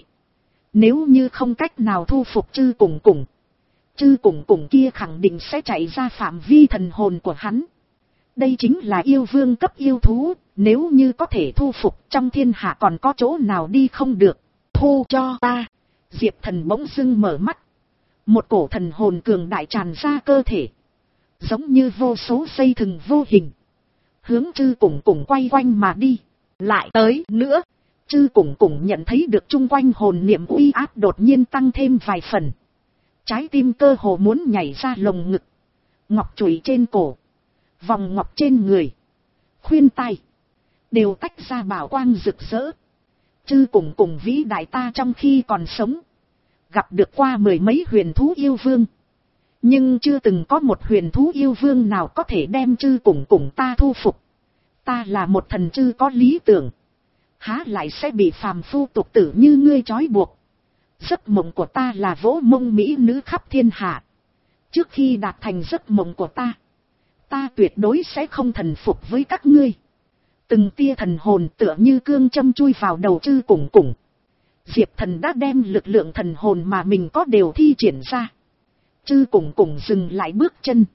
Nếu như không cách nào thu phục chư cùng cùng. Chư cùng cùng kia khẳng định sẽ chạy ra phạm vi thần hồn của hắn. Đây chính là yêu vương cấp yêu thú. Nếu như có thể thu phục trong thiên hạ còn có chỗ nào đi không được. Thu cho ta. Diệp thần bỗng dưng mở mắt. Một cổ thần hồn cường đại tràn ra cơ thể. Giống như vô số dây thừng vô hình. Hướng chư cùng cùng quay quanh mà đi. Lại tới nữa. Chư Củng Củng nhận thấy được chung quanh hồn niệm uy áp đột nhiên tăng thêm vài phần. Trái tim cơ hồ muốn nhảy ra lồng ngực. Ngọc chùy trên cổ, vòng ngọc trên người, khuyên tai, đều tách ra bảo quang rực rỡ. Chư Củng Củng vĩ đại ta trong khi còn sống, gặp được qua mười mấy huyền thú yêu vương. Nhưng chưa từng có một huyền thú yêu vương nào có thể đem Chư Củng Củng ta thu phục. Ta là một thần chư có lý tưởng, há lại sẽ bị phàm phu tục tử như ngươi trói buộc. Giấc mộng của ta là vỗ mông mỹ nữ khắp thiên hạ. Trước khi đạt thành giấc mộng của ta, ta tuyệt đối sẽ không thần phục với các ngươi. Từng tia thần hồn tựa như cương châm chui vào đầu Chư Củng Củng. Diệp Thần đã đem lực lượng thần hồn mà mình có đều thi triển ra. Chư Củng Củng dừng lại bước chân.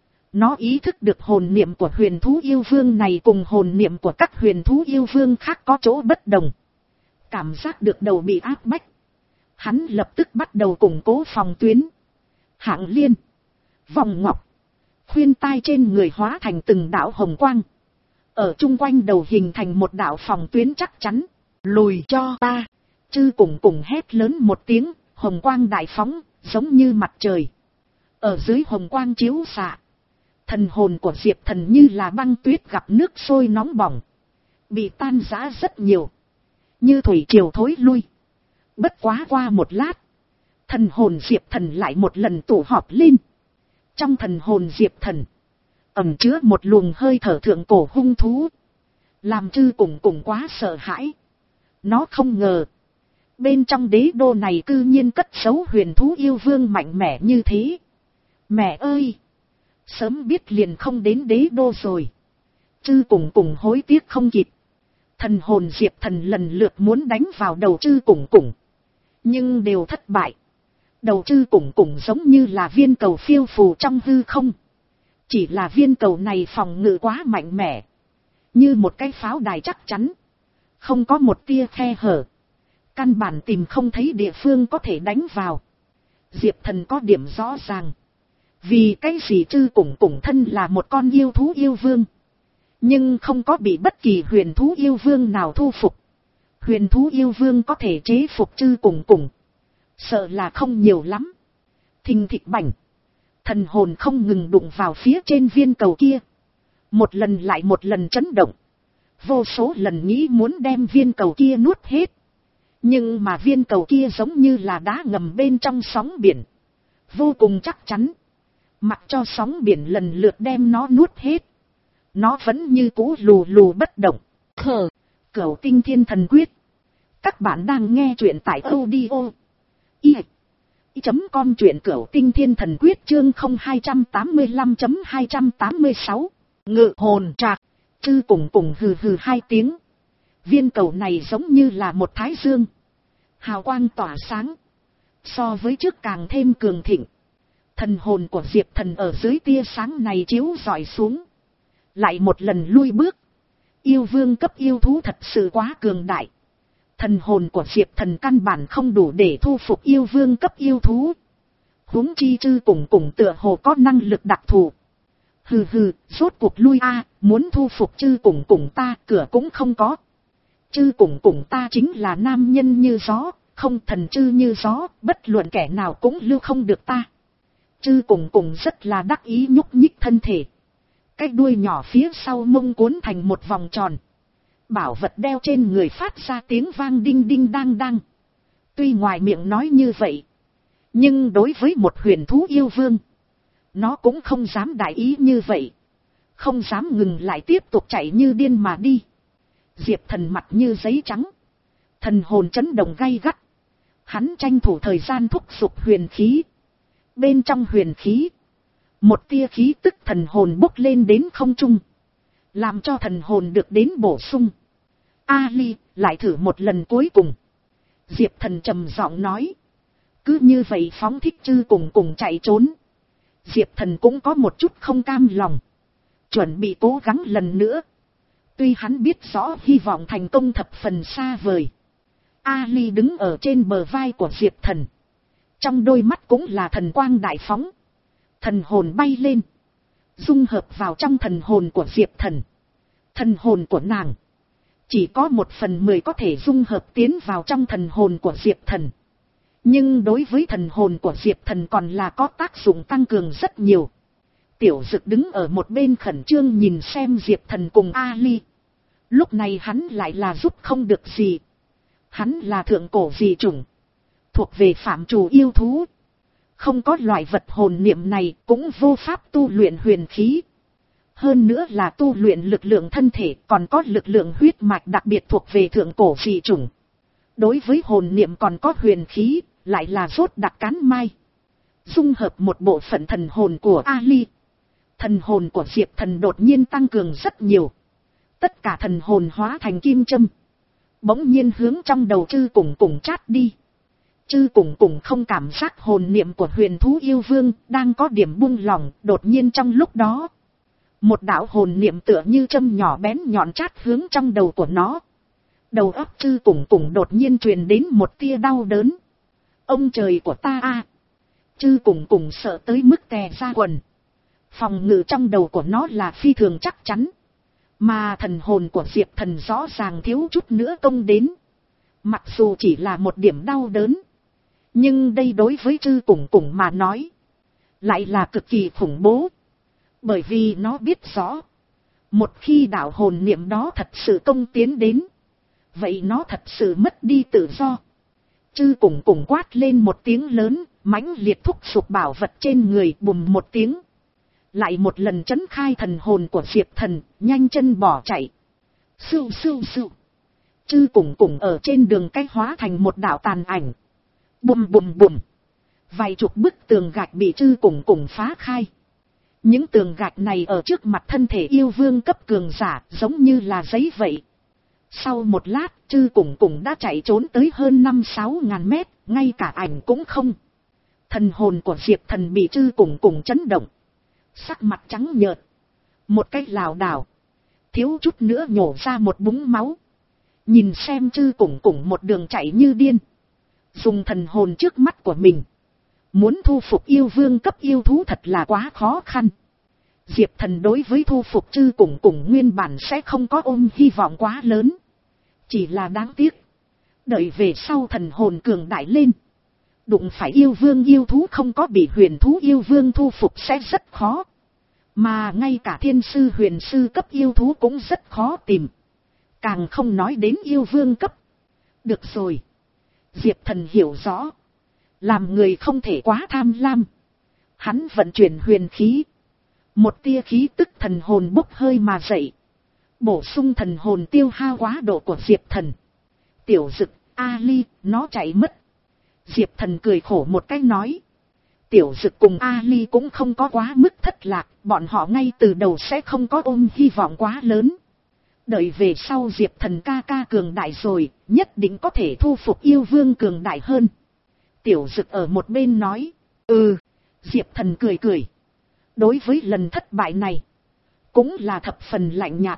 Nó ý thức được hồn niệm của huyền thú yêu vương này cùng hồn niệm của các huyền thú yêu vương khác có chỗ bất đồng. Cảm giác được đầu bị áp bách, hắn lập tức bắt đầu củng cố phòng tuyến. Hạng liên, vòng ngọc, khuyên tai trên người hóa thành từng đạo hồng quang. Ở chung quanh đầu hình thành một đạo phòng tuyến chắc chắn. Lùi cho ta! Chư Củng Củng hét lớn một tiếng, hồng quang đại phóng, giống như mặt trời. Ở dưới hồng quang chiếu xạ, thần hồn của Diệp Thần như là băng tuyết gặp nước sôi nóng bỏng, bị tan rã rất nhiều, như thủy triều thối lui. Bất quá qua một lát, thần hồn Diệp Thần lại một lần tụ họp lên. Trong thần hồn Diệp Thần ẩn chứa một luồng hơi thở thượng cổ hung thú, làm Chư Củng Củng quá sợ hãi. Nó không ngờ, bên trong đế đô này cư nhiên cất giấu huyền thú yêu vương mạnh mẽ như thế. Mẹ ơi! Sớm biết liền không đến đế đô rồi. Chư Củng Củng hối tiếc không kịp. Thần hồn Diệp Thần lần lượt muốn đánh vào đầu Chư Củng Củng, nhưng đều thất bại. Đầu Chư Củng Củng giống như là viên cầu phiêu phù trong hư không. Chỉ là viên cầu này phòng ngự quá mạnh mẽ, như một cái pháo đài chắc chắn, không có một tia khe hở, căn bản tìm không thấy địa phương có thể đánh vào. Diệp Thần có điểm rõ ràng, vì cái gì Chư Củng Củng thân là một con yêu thú yêu vương, nhưng không có bị bất kỳ huyền thú yêu vương nào thu phục. Huyền thú yêu vương có thể chế phục Chư Củng Củng, sợ là không nhiều lắm. Thình thịch bảnh, thần hồn không ngừng đụng vào phía trên viên cầu kia, một lần lại một lần chấn động, vô số lần nghĩ muốn đem viên cầu kia nuốt hết. Nhưng mà viên cầu kia giống như là đá ngầm bên trong sóng biển, vô cùng chắc chắn. Mặc cho sóng biển lần lượt đem nó nuốt hết, nó vẫn như cũ lù lù bất động. Khờ, Cửu Tinh Thiên Thần Quyết. Các bạn đang nghe truyện tại audio i chấm com, truyện Cửu Tinh Thiên Thần Quyết chương không hai tám lăm chấm hai tám sáu. Ngự hồn trạc. Chư Củng Củng hừ hừ hai tiếng. Viên cầu này giống như là một thái dương, hào quang tỏa sáng, so với trước càng thêm cường thịnh. Thần hồn của Diệp Thần ở dưới tia sáng này chiếu rọi xuống, lại một lần lui bước. Yêu vương cấp yêu thú thật sự quá cường đại. Thần hồn của Diệp Thần căn bản không đủ để thu phục yêu vương cấp yêu thú. Huống chi Chư Củng Củng tựa hồ có năng lực đặc thù. Hừ hừ, rốt cuộc lui a, muốn thu phục Chư Củng Củng ta cửa cũng không có. Chư Củng Củng ta chính là nam nhân như gió, không thần chư như gió, bất luận kẻ nào cũng lưu không được ta. Chư Củng Củng rất là đắc ý nhúc nhích thân thể. Cái đuôi nhỏ phía sau mông cuốn thành một vòng tròn. Bảo vật đeo trên người phát ra tiếng vang đinh đinh đang đang. Tuy ngoài miệng nói như vậy, nhưng đối với một huyền thú yêu vương, nó cũng không dám đại ý như vậy. Không dám ngừng lại tiếp tục chạy như điên mà đi. Diệp Thần mặt như giấy trắng, thần hồn chấn động gay gắt. Hắn tranh thủ thời gian thúc giục huyền khí. Bên trong huyền khí, một tia khí tức thần hồn bốc lên đến không trung, làm cho thần hồn được đến bổ sung. Ali, lại thử một lần cuối cùng. Diệp Thần trầm giọng nói. Cứ như vậy phóng thích Chư Củng Củng chạy trốn. Diệp Thần cũng có một chút không cam lòng, chuẩn bị cố gắng lần nữa. Tuy hắn biết rõ hy vọng thành công thập phần xa vời. Ali đứng ở trên bờ vai của Diệp Thần, trong đôi mắt cũng là thần quang đại phóng. Thần hồn bay lên, dung hợp vào trong thần hồn của Diệp Thần. Thần hồn của nàng Chỉ có một phần mười có thể dung hợp tiến vào trong thần hồn của Diệp Thần. Nhưng đối với thần hồn của Diệp Thần còn là có tác dụng tăng cường rất nhiều. Tiểu Dực đứng ở một bên khẩn trương nhìn xem Diệp Thần cùng Ali. Lúc này hắn lại là giúp không được gì. Hắn là thượng cổ dị chủng, thuộc về phạm trù yêu thú. Không có loại vật hồn niệm này cũng vô pháp tu luyện huyền khí. Hơn nữa là tu luyện lực lượng thân thể, còn có lực lượng huyết mạch đặc biệt thuộc về thượng cổ dị chủng. Đối với hồn niệm còn có huyền khí, lại là rốt đặc cán mai. Dung hợp một bộ phận thần hồn của Ali. Thần hồn của Diệp Thần đột nhiên tăng cường rất nhiều. Tất cả thần hồn hóa thành kim châm. Bỗng nhiên hướng trong đầu Chư Cùng Cùng chát đi. Chư Cùng Cùng không cảm giác hồn niệm của huyền thú yêu vương đang có điểm buông lỏng. Đột nhiên trong lúc đó, một đạo hồn niệm tựa như châm nhỏ bén nhọn chát hướng trong đầu của nó. Đầu óc Chư Cùng Cùng đột nhiên truyền đến một tia đau đớn. Ông trời của ta a! Chư Cùng Cùng sợ tới mức tè ra quần. Phòng ngự trong đầu của nó là phi thường chắc chắn. Mà thần hồn của Diệp Thần rõ ràng thiếu chút nữa công đến. Mặc dù chỉ là một điểm đau đớn, nhưng đây đối với Chư Cùng Cùng mà nói lại là cực kỳ khủng bố. Bởi vì nó biết rõ, một khi đạo hồn niệm đó thật sự công tiến đến, vậy nó thật sự mất đi tự do. Chư Cùng Cùng quát lên một tiếng lớn, mãnh liệt thúc giục bảo vật trên người, bùm một tiếng. Lại một lần trấn khai thần hồn của Diệp Thần, nhanh chân bỏ chạy. Sưu sưu sưu. Chư Cùng Cùng ở trên đường cách hóa thành một đạo tàn ảnh. Bùm bùm bùm. Vài chục bức tường gạch bị Chư Cùng Cùng phá khai. Những tường gạch này ở trước mặt thân thể yêu vương cấp cường giả, giống như là giấy vậy. Sau một lát, Chư Cùng Cùng đã chạy trốn tới hơn năm sáu ngàn mét, ngay cả ảnh cũng không. Thần hồn của Diệp Thần bị Chư Cùng Cùng chấn động. Sắc mặt trắng nhợt, một cái lảo đảo, thiếu chút nữa nhổ ra một búng máu. Nhìn xem Chư Cùng Cùng một đường chạy như điên, dùng thần hồn trước mắt của mình, muốn thu phục yêu vương cấp yêu thú thật là quá khó khăn. Diệp Thần đối với thu phục Chư Cùng Cùng nguyên bản sẽ không có ôm hy vọng quá lớn. Chỉ là đáng tiếc, đợi về sau thần hồn cường đại lên, đụng phải yêu vương yêu thú không có bị huyền thú yêu vương thu phục sẽ rất khó. Mà ngay cả thiên sư huyền sư cấp yêu thú cũng rất khó tìm. Càng không nói đến yêu vương cấp. Được rồi. Diệp Thần hiểu rõ. Làm người không thể quá tham lam. Hắn vận chuyển huyền khí. Một tia khí tức thần hồn bốc hơi mà dậy. Bổ sung thần hồn tiêu hao quá độ của Diệp Thần. Tiểu Dực, Ali, nó chạy mất. Diệp Thần cười khổ một cái nói. Tiểu Dực cùng Ali cũng không có quá mức thất lạc, bọn họ ngay từ đầu sẽ không có ôm hy vọng quá lớn. Đợi về sau Diệp Thần ca ca cường đại rồi, nhất định có thể thu phục yêu vương cường đại hơn. Tiểu Dực ở một bên nói. Ừ. Diệp Thần cười cười. Đối với lần thất bại này, cũng là thập phần lạnh nhạt.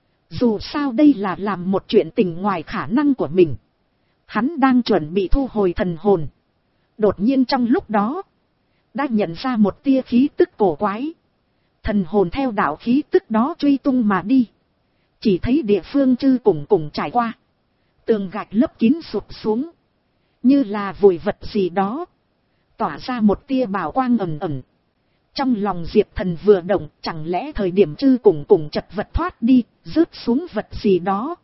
Dù sao đây là làm một chuyện tình ngoài khả năng của mình. Hắn đang chuẩn bị thu hồi thần hồn. Đột nhiên trong lúc đó, đã nhận ra một tia khí tức cổ quái. Thần hồn theo đạo khí tức đó truy tung mà đi. Chỉ thấy địa phương Chư Cùng Cùng trải qua. Tường gạch lấp kín sụp xuống. Như là vùi vật gì đó. Tỏa ra một tia bảo quang ẩn ẩn. Trong lòng Diệp Thần vừa động, chẳng lẽ thời điểm Chư Cùng Cùng chật vật thoát đi, rớt xuống vật gì đó.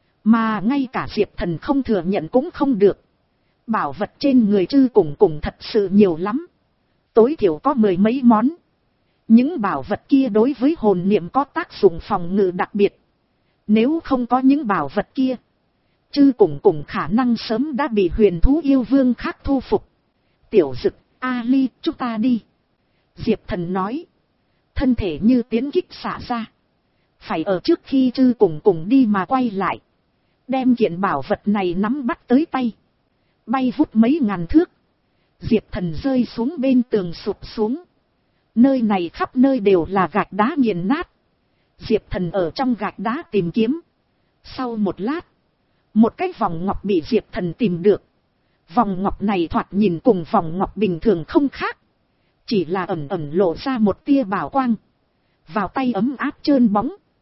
Mà ngay cả Diệp Thần không thừa nhận cũng không được. Bảo vật trên người Chư Cùng Cùng thật sự nhiều lắm. Tối thiểu có mười mấy món. Những bảo vật kia đối với hồn niệm có tác dụng phòng ngự đặc biệt. Nếu không có những bảo vật kia, Chư Cùng Cùng khả năng sớm đã bị huyền thú yêu vương khác thu phục. Tiểu Dực, Ali, chúng ta đi. Diệp Thần nói. Thân thể như tiến kích xả ra. Phải ở trước khi Chư Cùng Cùng đi mà quay lại. Đem kiện bảo vật này nắm bắt tới tay. Bay vút mấy ngàn thước. Diệp Thần rơi xuống bên tường sụp xuống. Nơi này khắp nơi đều là gạch đá nghiền nát. Diệp Thần ở trong gạch đá tìm kiếm. Sau một lát, một cái vòng ngọc bị Diệp Thần tìm được. Vòng ngọc này thoạt nhìn cùng vòng ngọc bình thường không khác. Chỉ là ẩn ẩn lộ ra một tia bảo quang. Vào tay ấm áp trơn bóng.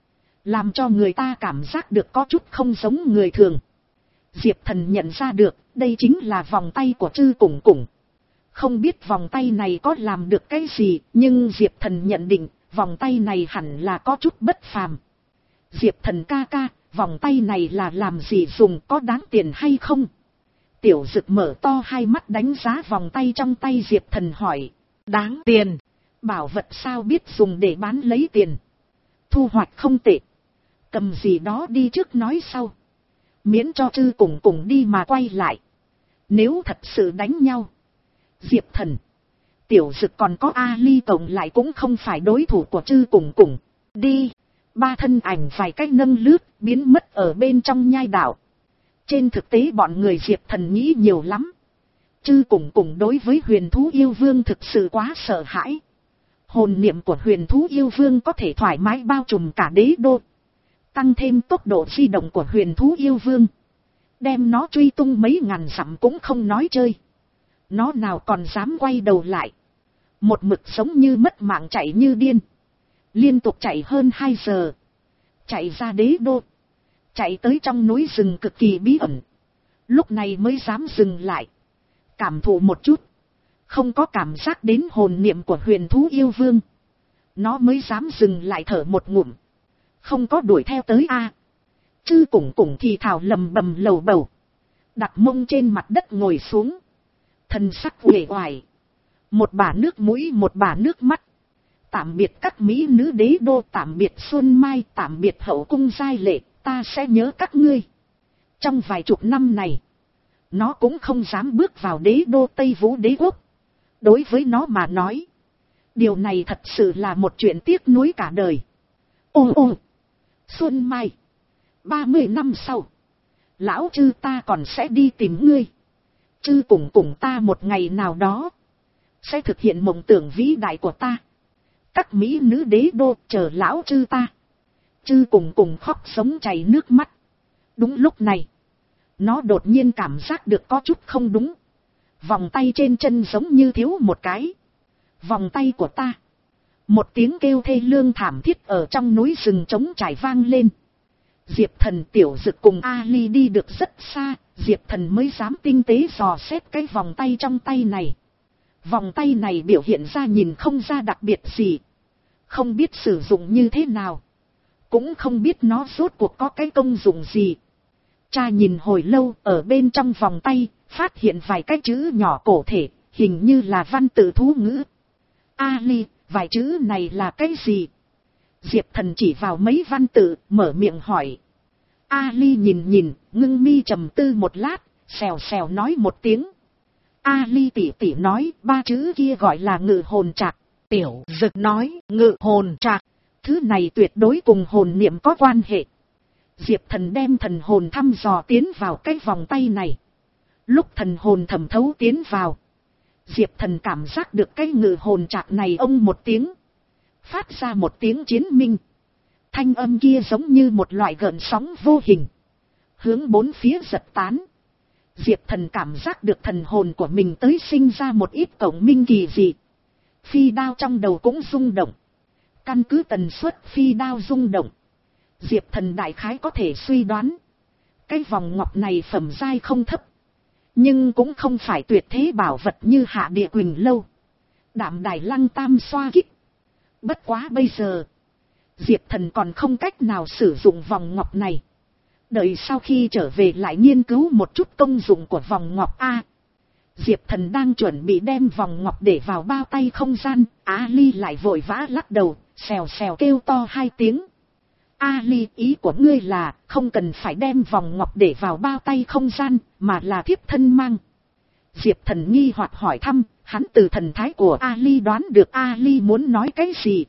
làm cho người ta cảm giác được có chút không giống người thường. Diệp Thần nhận ra được, đây chính là vòng tay của Trư Củng Củng. Không biết vòng tay này có làm được cái gì, nhưng Diệp Thần nhận định, vòng tay này hẳn là có chút bất phàm. Diệp Thần ca ca, vòng tay này là làm gì dùng, có đáng tiền hay không? Tiểu Dực mở to hai mắt đánh giá vòng tay trong tay Diệp Thần hỏi. Đáng tiền. Bảo vật sao biết dùng để bán lấy tiền. Thu hoạch không tệ. Cầm gì đó đi trước nói sau. Miễn cho Trư Củng Củng đi mà quay lại. Nếu thật sự đánh nhau. Diệp Thần, Tiểu Dực còn có Ali cộng lại cũng không phải đối thủ của Trư Củng Củng. Đi. Ba thân ảnh vài cách nâng lướt, biến mất ở bên trong nhai đảo. Trên thực tế bọn người Diệp Thần nghĩ nhiều lắm. Trư Củng Củng đối với huyền thú yêu vương thực sự quá sợ hãi. Hồn niệm của huyền thú yêu vương có thể thoải mái bao trùm cả đế đô. Tăng thêm tốc độ di động của huyền thú yêu vương. Đem nó truy tung mấy ngàn dặm cũng không nói chơi. Nó nào còn dám quay đầu lại. Một mực sống như mất mạng chạy như điên. Liên tục chạy hơn hai giờ. Chạy ra đế đô. Chạy tới trong núi rừng cực kỳ bí ẩn. Lúc này mới dám dừng lại. Cảm thụ một chút. Không có cảm giác đến hồn niệm của huyền thú yêu vương. Nó mới dám dừng lại thở một ngụm. Không có đuổi theo tới a à. Trư Củng Củng thì thào lầm bầm lầu bầu. Đặt mông trên mặt đất ngồi xuống. Thần sắc uể oải. Một bả nước mũi một bả nước mắt. Tạm biệt các mỹ nữ đế đô, tạm biệt Xuân Mai, tạm biệt hậu cung giai lệ, ta sẽ nhớ các ngươi. Trong vài chục năm này, nó cũng không dám bước vào đế đô Tây Vũ đế quốc. Đối với nó mà nói, điều này thật sự là một chuyện tiếc nuối cả đời. Ô ô, Xuân Mai, ba mươi năm sau, lão Trư ta còn sẽ đi tìm ngươi. Trư Củng Củng ta một ngày nào đó, sẽ thực hiện mộng tưởng vĩ đại của ta. Các mỹ nữ đế đô chờ lão Trư ta. Trư Củng Củng khóc sống chảy nước mắt. Đúng lúc này, nó đột nhiên cảm giác được có chút không đúng. Vòng tay trên chân giống như thiếu một cái. Vòng tay của ta. Một tiếng kêu thê lương thảm thiết ở trong núi rừng trống trải vang lên. Diệp Thần, Tiểu Dực cùng Ali đi được rất xa. Diệp Thần mới dám tinh tế dò xét cái vòng tay trong tay này. Vòng tay này biểu hiện ra nhìn không ra đặc biệt gì. Không biết sử dụng như thế nào. Cũng không biết nó rốt cuộc có cái công dụng gì. Cha nhìn hồi lâu ở bên trong vòng tay, phát hiện vài cái chữ nhỏ cổ thể, hình như là văn tự thú ngữ. Ali, vài chữ này là cái gì? Diệp Thần chỉ vào mấy văn tự, mở miệng hỏi. Ali nhìn nhìn, ngưng mi trầm tư một lát, xèo xèo nói một tiếng. Ali tỉ tỉ nói, ba chữ kia gọi là ngự hồn trạc. Tiểu Dực nói, ngự hồn trạc. Thứ này tuyệt đối cùng hồn niệm có quan hệ. Diệp Thần đem thần hồn thăm dò tiến vào cái vòng tay này. Lúc thần hồn thẩm thấu tiến vào, Diệp Thần cảm giác được cái ngự hồn trạc này ông một tiếng. Phát ra một tiếng chiến minh. Thanh âm kia giống như một loại gợn sóng vô hình. Hướng bốn phía giật tán. Diệp Thần cảm giác được thần hồn của mình tới sinh ra một ít cộng minh kỳ dị. Phi đao trong đầu cũng rung động. Căn cứ tần suất phi đao rung động, Diệp Thần đại khái có thể suy đoán. Cái vòng ngọc này phẩm giai không thấp. Nhưng cũng không phải tuyệt thế bảo vật như Hạ Địa Quỳnh Lâu, Đạm Đài Lăng Tam xoa kích. Bất quá bây giờ, Diệp Thần còn không cách nào sử dụng vòng ngọc này. Đợi sau khi trở về lại nghiên cứu một chút công dụng của vòng ngọc A. Diệp Thần đang chuẩn bị đem vòng ngọc để vào bao tay không gian, Ali lại vội vã lắc đầu, xèo xèo kêu to hai tiếng. Ali, ý của ngươi là không cần phải đem vòng ngọc để vào bao tay không gian, mà là thiếp thân mang. Diệp Thần nghi hoặc hỏi thăm, hắn từ thần thái của Ali đoán được Ali muốn nói cái gì.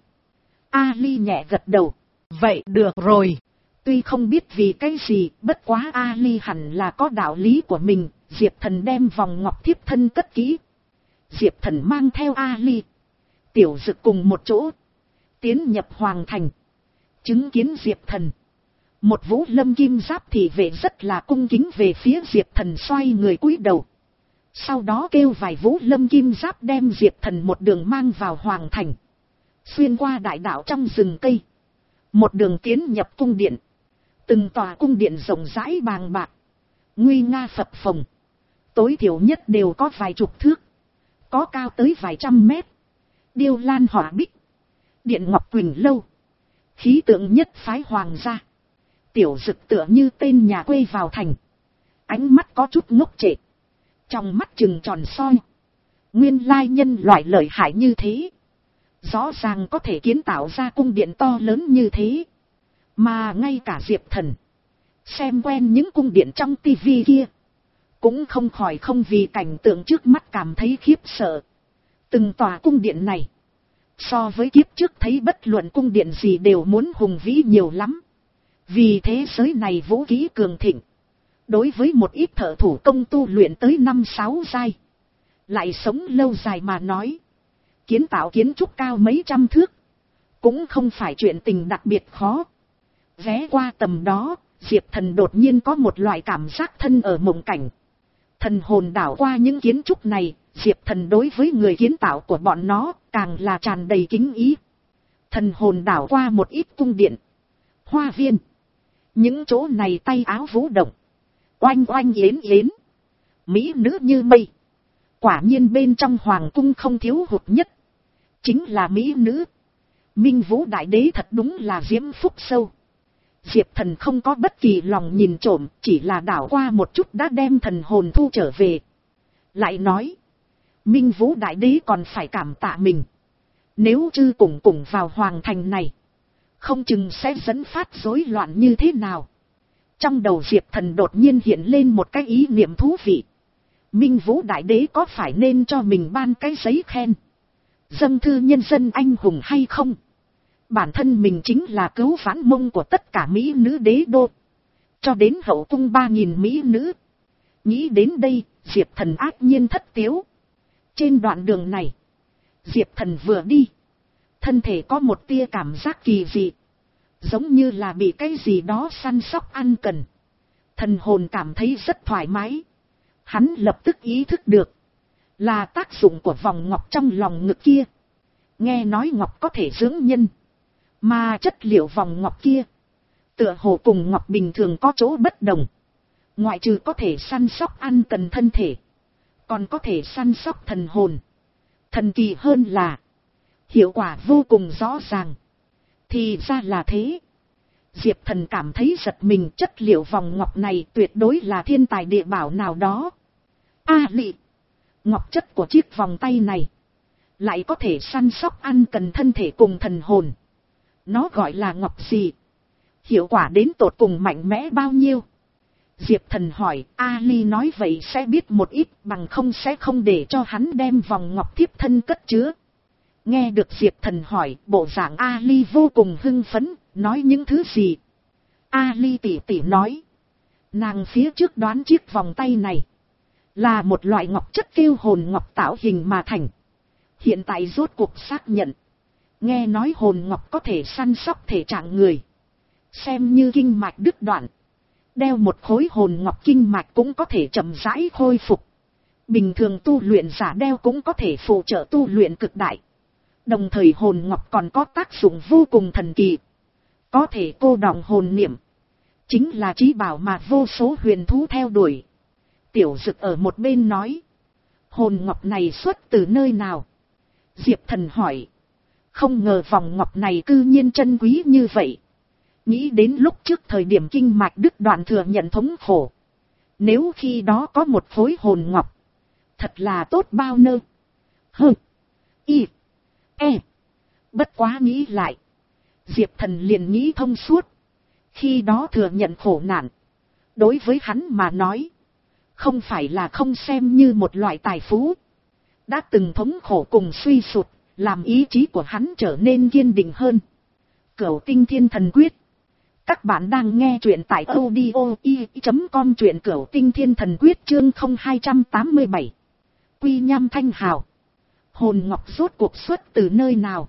Ali nhẹ gật đầu. Vậy được rồi. Tuy không biết vì cái gì, bất quá Ali hẳn là có đạo lý của mình. Diệp Thần đem vòng ngọc thiếp thân cất kỹ. Diệp Thần mang theo Ali, Tiểu Dực cùng một chỗ, tiến nhập hoàng thành. Chứng kiến Diệp Thần, một Vũ Lâm kim giáp thị vệ rất là cung kính về phía Diệp Thần xoay người cúi đầu. Sau đó kêu vài Vũ Lâm kim giáp đem Diệp Thần một đường mang vào hoàng thành. Xuyên qua đại đạo trong rừng cây. Một đường tiến nhập cung điện. Từng tòa cung điện rộng rãi bàng bạc, nguy nga phập phồng, tối thiểu nhất đều có vài chục thước, có cao tới vài trăm mét, điêu lan họa bích, điện ngọc quỳnh lâu, khí tượng nhất phái hoàng gia. Tiểu Dực tựa như tên nhà quê vào thành, ánh mắt có chút ngốc trệ, trong mắt trừng tròn soi. Nguyên lai nhân loại lợi hại như thế, rõ ràng có thể kiến tạo ra cung điện to lớn như thế, mà ngay cả Diệp Thần xem quen những cung điện trong tivi kia, cũng không khỏi không vì cảnh tượng trước mắt cảm thấy khiếp sợ. Từng tòa cung điện này, so với kiếp trước thấy bất luận cung điện gì đều muốn hùng vĩ nhiều lắm. Vì thế giới này vũ khí cường thịnh, đối với một ít thợ thủ công tu luyện tới năm sáu giai, lại sống lâu dài mà nói, kiến tạo kiến trúc cao mấy trăm thước, cũng không phải chuyện tình đặc biệt khó. Ghé qua tầm đó, Diệp Thần đột nhiên có một loại cảm giác thân ở mộng cảnh. Thần hồn đảo qua những kiến trúc này, Diệp Thần đối với người kiến tạo của bọn nó càng là tràn đầy kính ý. Thần hồn đảo qua một ít cung điện, hoa viên, những chỗ này tay áo vũ động, oanh oanh yến yến, mỹ nữ như mây. Quả nhiên bên trong hoàng cung không thiếu hụt nhất chính là mỹ nữ. Minh Vũ Đại Đế thật đúng là diễm phúc sâu. Diệp Thần không có bất kỳ lòng nhìn trộm, chỉ là đảo qua một chút đã đem thần hồn thu trở về. Lại nói, Minh Vũ Đại Đế còn phải cảm tạ mình. Nếu chư cùng cùng vào hoàng thành này, không chừng sẽ dẫn phát rối loạn như thế nào. Trong đầu Diệp Thần đột nhiên hiện lên một cái ý niệm thú vị. Minh Vũ Đại Đế có phải nên cho mình ban cái giấy khen, dâng thư nhân dân anh hùng hay không? Bản thân mình chính là cứu vãn mông của tất cả mỹ nữ đế đô, cho đến hậu cung ba nghìn mỹ nữ. Nghĩ đến đây, Diệp Thần ác nhiên thất tiếu. Trên đoạn đường này, Diệp Thần vừa đi, thân thể có một tia cảm giác kỳ dị, giống như là bị cái gì đó săn sóc ăn cần. Thần hồn cảm thấy rất thoải mái. Hắn lập tức ý thức được, là tác dụng của vòng ngọc trong lòng ngực kia. Nghe nói ngọc có thể dưỡng nhân, mà chất liệu vòng ngọc kia, tựa hồ cùng ngọc bình thường có chỗ bất đồng. Ngoại trừ có thể săn sóc ăn cần thân thể, còn có thể săn sóc thần hồn. Thần kỳ hơn là, hiệu quả vô cùng rõ ràng. Thì ra là thế. Diệp Thần cảm thấy giật mình, chất liệu vòng ngọc này tuyệt đối là thiên tài địa bảo nào đó. A lị, ngọc chất của chiếc vòng tay này lại có thể săn sóc ăn cần thân thể cùng thần hồn. Nó gọi là ngọc gì? Hiệu quả đến tột cùng mạnh mẽ bao nhiêu? Diệp Thần hỏi. Ali nói vậy sẽ biết một ít, bằng không sẽ không để cho hắn đem vòng ngọc thiếp thân cất chứa. Nghe được Diệp Thần hỏi, bộ dạng Ali vô cùng hưng phấn, nói những thứ gì? Ali tỉ tỉ nói, nàng phía trước đoán chiếc vòng tay này là một loại ngọc chất kêu hồn ngọc tạo hình mà thành. Hiện tại rốt cuộc xác nhận. Nghe nói hồn ngọc có thể săn sóc thể trạng người, xem như kinh mạch đứt đoạn, đeo một khối hồn ngọc kinh mạch cũng có thể chậm rãi khôi phục. Bình thường tu luyện giả đeo cũng có thể phụ trợ tu luyện cực đại. Đồng thời hồn ngọc còn có tác dụng vô cùng thần kỳ, có thể cô đọng hồn niệm, chính là trí bảo mà vô số huyền thú theo đuổi. Tiểu Dực ở một bên nói, hồn ngọc này xuất từ nơi nào? Diệp Thần hỏi. Không ngờ vòng ngọc này cư nhiên chân quý như vậy. Nghĩ đến lúc trước thời điểm kinh mạch đứt đoạn thừa nhận thống khổ, nếu khi đó có một khối hồn ngọc, thật là tốt bao nơ. Hừ, y, e. Bất quá nghĩ lại, Diệp Thần liền nghĩ thông suốt. Khi đó thừa nhận khổ nạn, đối với hắn mà nói, không phải là không xem như một loại tài phú. Đã từng thống khổ cùng suy sụt, làm ý chí của hắn trở nên kiên định hơn. Cửu Tinh Thiên Thần Quyết. Các bạn đang nghe truyện tại audio i chấm com, truyện Cửu Tinh Thiên Thần Quyết chương không hai trăm tám mươi bảy. Quy Nham Thanh Hào. Hồn ngọc rốt cuộc xuất từ nơi nào?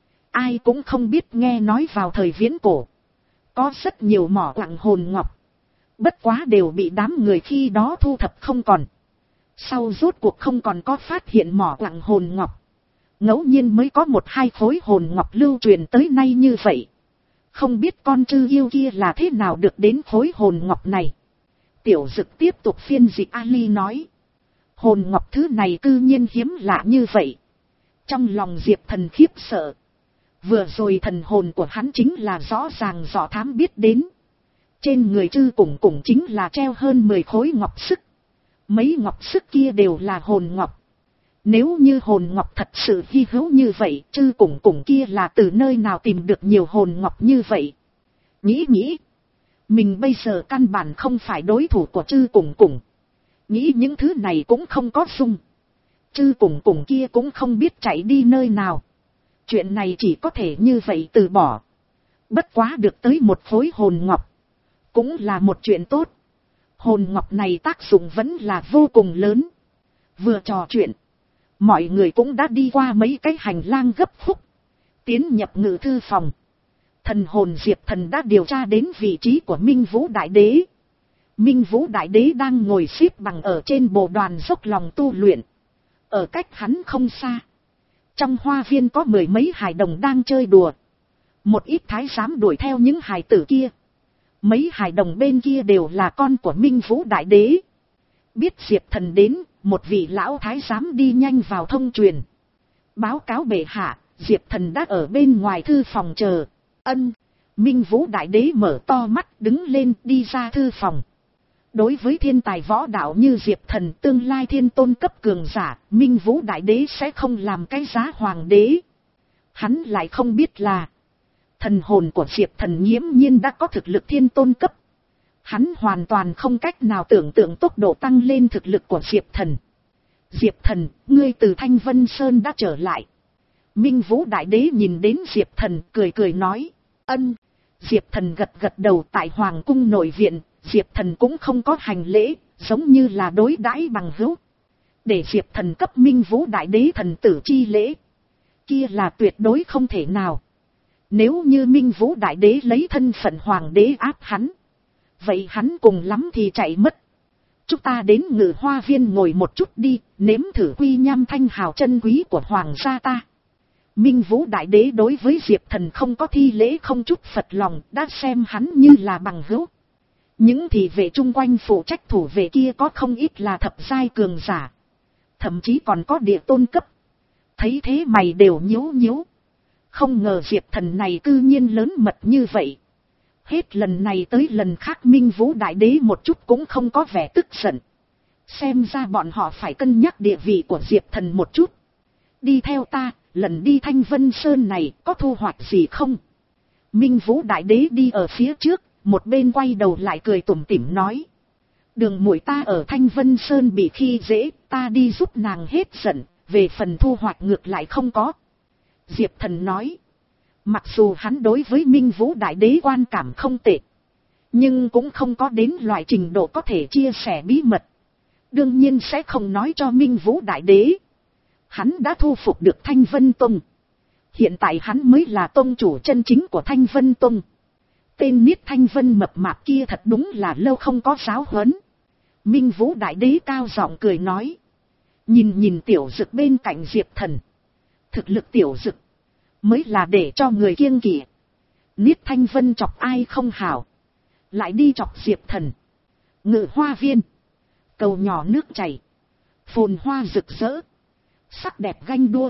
Ai cũng không biết. Nghe nói vào thời viễn cổ, có rất nhiều mỏ quặng hồn ngọc, bất quá đều bị đám người khi đó thu thập không còn. Sau rốt cuộc không còn có phát hiện mỏ quặng hồn ngọc, ngẫu nhiên mới có một hai khối hồn ngọc lưu truyền tới nay như vậy. Không biết con trư yêu kia là thế nào được đến khối hồn ngọc này. Tiểu Dực tiếp tục phiên dịch Ali nói. Hồn ngọc thứ này cư nhiên hiếm lạ như vậy. Trong lòng Diệp Thần khiếp sợ. Vừa rồi thần hồn của hắn chính là rõ ràng rõ thám biết đến. Trên người Trư Củng Củng chính là treo hơn mười khối ngọc sức. Mấy ngọc sức kia đều là hồn ngọc. Nếu như hồn ngọc thật sự hy hữu như vậy, Trư Củng Củng kia là từ nơi nào tìm được nhiều hồn ngọc như vậy? Nghĩ nghĩ. Mình bây giờ căn bản không phải đối thủ của Trư Củng Củng. Nghĩ những thứ này cũng không có dung. Trư Củng Củng kia cũng không biết chạy đi nơi nào. Chuyện này chỉ có thể như vậy từ bỏ. Bất quá được tới một khối hồn ngọc. Cũng là một chuyện tốt. Hồn ngọc này tác dụng vẫn là vô cùng lớn. Vừa trò chuyện. Mọi người cũng đã đi qua mấy cái hành lang gấp khúc. Tiến nhập ngự thư phòng. Thần hồn Diệp Thần đã điều tra đến vị trí của Minh Vũ Đại Đế. Minh Vũ Đại Đế đang ngồi xếp bằng ở trên bộ đoàn dốc lòng tu luyện. Ở cách hắn không xa. Trong hoa viên có mười mấy hài đồng đang chơi đùa. Một ít thái giám đuổi theo những hài tử kia. Mấy hài đồng bên kia đều là con của Minh Vũ Đại Đế. Biết Diệp Thần đến, một vị lão thái giám đi nhanh vào thông truyền. Báo cáo bệ hạ, Diệp Thần đã ở bên ngoài thư phòng chờ. Ân, Minh Vũ Đại Đế mở to mắt đứng lên đi ra thư phòng. Đối với thiên tài võ đạo như Diệp Thần tương lai thiên tôn cấp cường giả, Minh Vũ Đại Đế sẽ không làm cái giá hoàng đế. Hắn lại không biết là thần hồn của Diệp Thần nghiễm nhiên đã có thực lực thiên tôn cấp. Hắn hoàn toàn không cách nào tưởng tượng tốc độ tăng lên thực lực của Diệp Thần. Diệp Thần, ngươi từ Thanh Vân Sơn đã trở lại. Minh Vũ Đại Đế nhìn đến Diệp Thần cười cười nói. Ân. Diệp Thần gật gật đầu. Tại Hoàng cung nội viện, Diệp Thần cũng không có hành lễ, giống như là đối đãi bằng hữu. Để Diệp Thần cấp Minh Vũ Đại Đế thần tử chi lễ. Kia là tuyệt đối không thể nào. Nếu như Minh Vũ Đại Đế lấy thân phận Hoàng đế áp hắn, vậy hắn cùng lắm thì chạy mất. Chúng ta đến Ngự Hoa Viên ngồi một chút đi, nếm thử quy nham thanh hào chân quý của Hoàng gia ta. Minh Vũ Đại Đế đối với Diệp Thần không có thi lễ không chút phật lòng, đã xem hắn như là bằng hữu. Những thị vệ chung quanh phụ trách thủ vệ kia có không ít là thập giai cường giả. Thậm chí còn có địa tôn cấp. Thấy thế mày đều nhíu nhíu. Không ngờ Diệp Thần này cư nhiên lớn mật như vậy. Hết lần này tới lần khác Minh Vũ Đại Đế một chút cũng không có vẻ tức giận. Xem ra bọn họ phải cân nhắc địa vị của Diệp Thần một chút. Đi theo ta, lần đi Thanh Vân Sơn này có thu hoạch gì không? Minh Vũ Đại Đế đi ở phía trước, một bên quay đầu lại cười tủm tỉm nói. Đường muội ta ở Thanh Vân Sơn bị khi dễ, ta đi giúp nàng hết giận, về phần thu hoạch ngược lại không có. Diệp Thần nói. Mặc dù hắn đối với Minh Vũ Đại Đế quan cảm không tệ, nhưng cũng không có đến loại trình độ có thể chia sẻ bí mật. Đương nhiên sẽ không nói cho Minh Vũ Đại Đế. Hắn đã thu phục được Thanh Vân Tông. Hiện tại hắn mới là tông chủ chân chính của Thanh Vân Tông. Tên Niết Thanh Vân mập mạp kia thật đúng là lâu không có giáo huấn. Minh Vũ Đại Đế cao giọng cười nói. Nhìn nhìn Tiểu Dực bên cạnh Diệp Thần. Thực lực Tiểu Dực mới là để cho người kiêng kỵ. Niết Thanh Vân chọc ai không hảo, lại đi chọc Diệp Thần. Ngự Hoa Viên, cầu nhỏ nước chảy, phồn hoa rực rỡ, sắc đẹp ganh đua.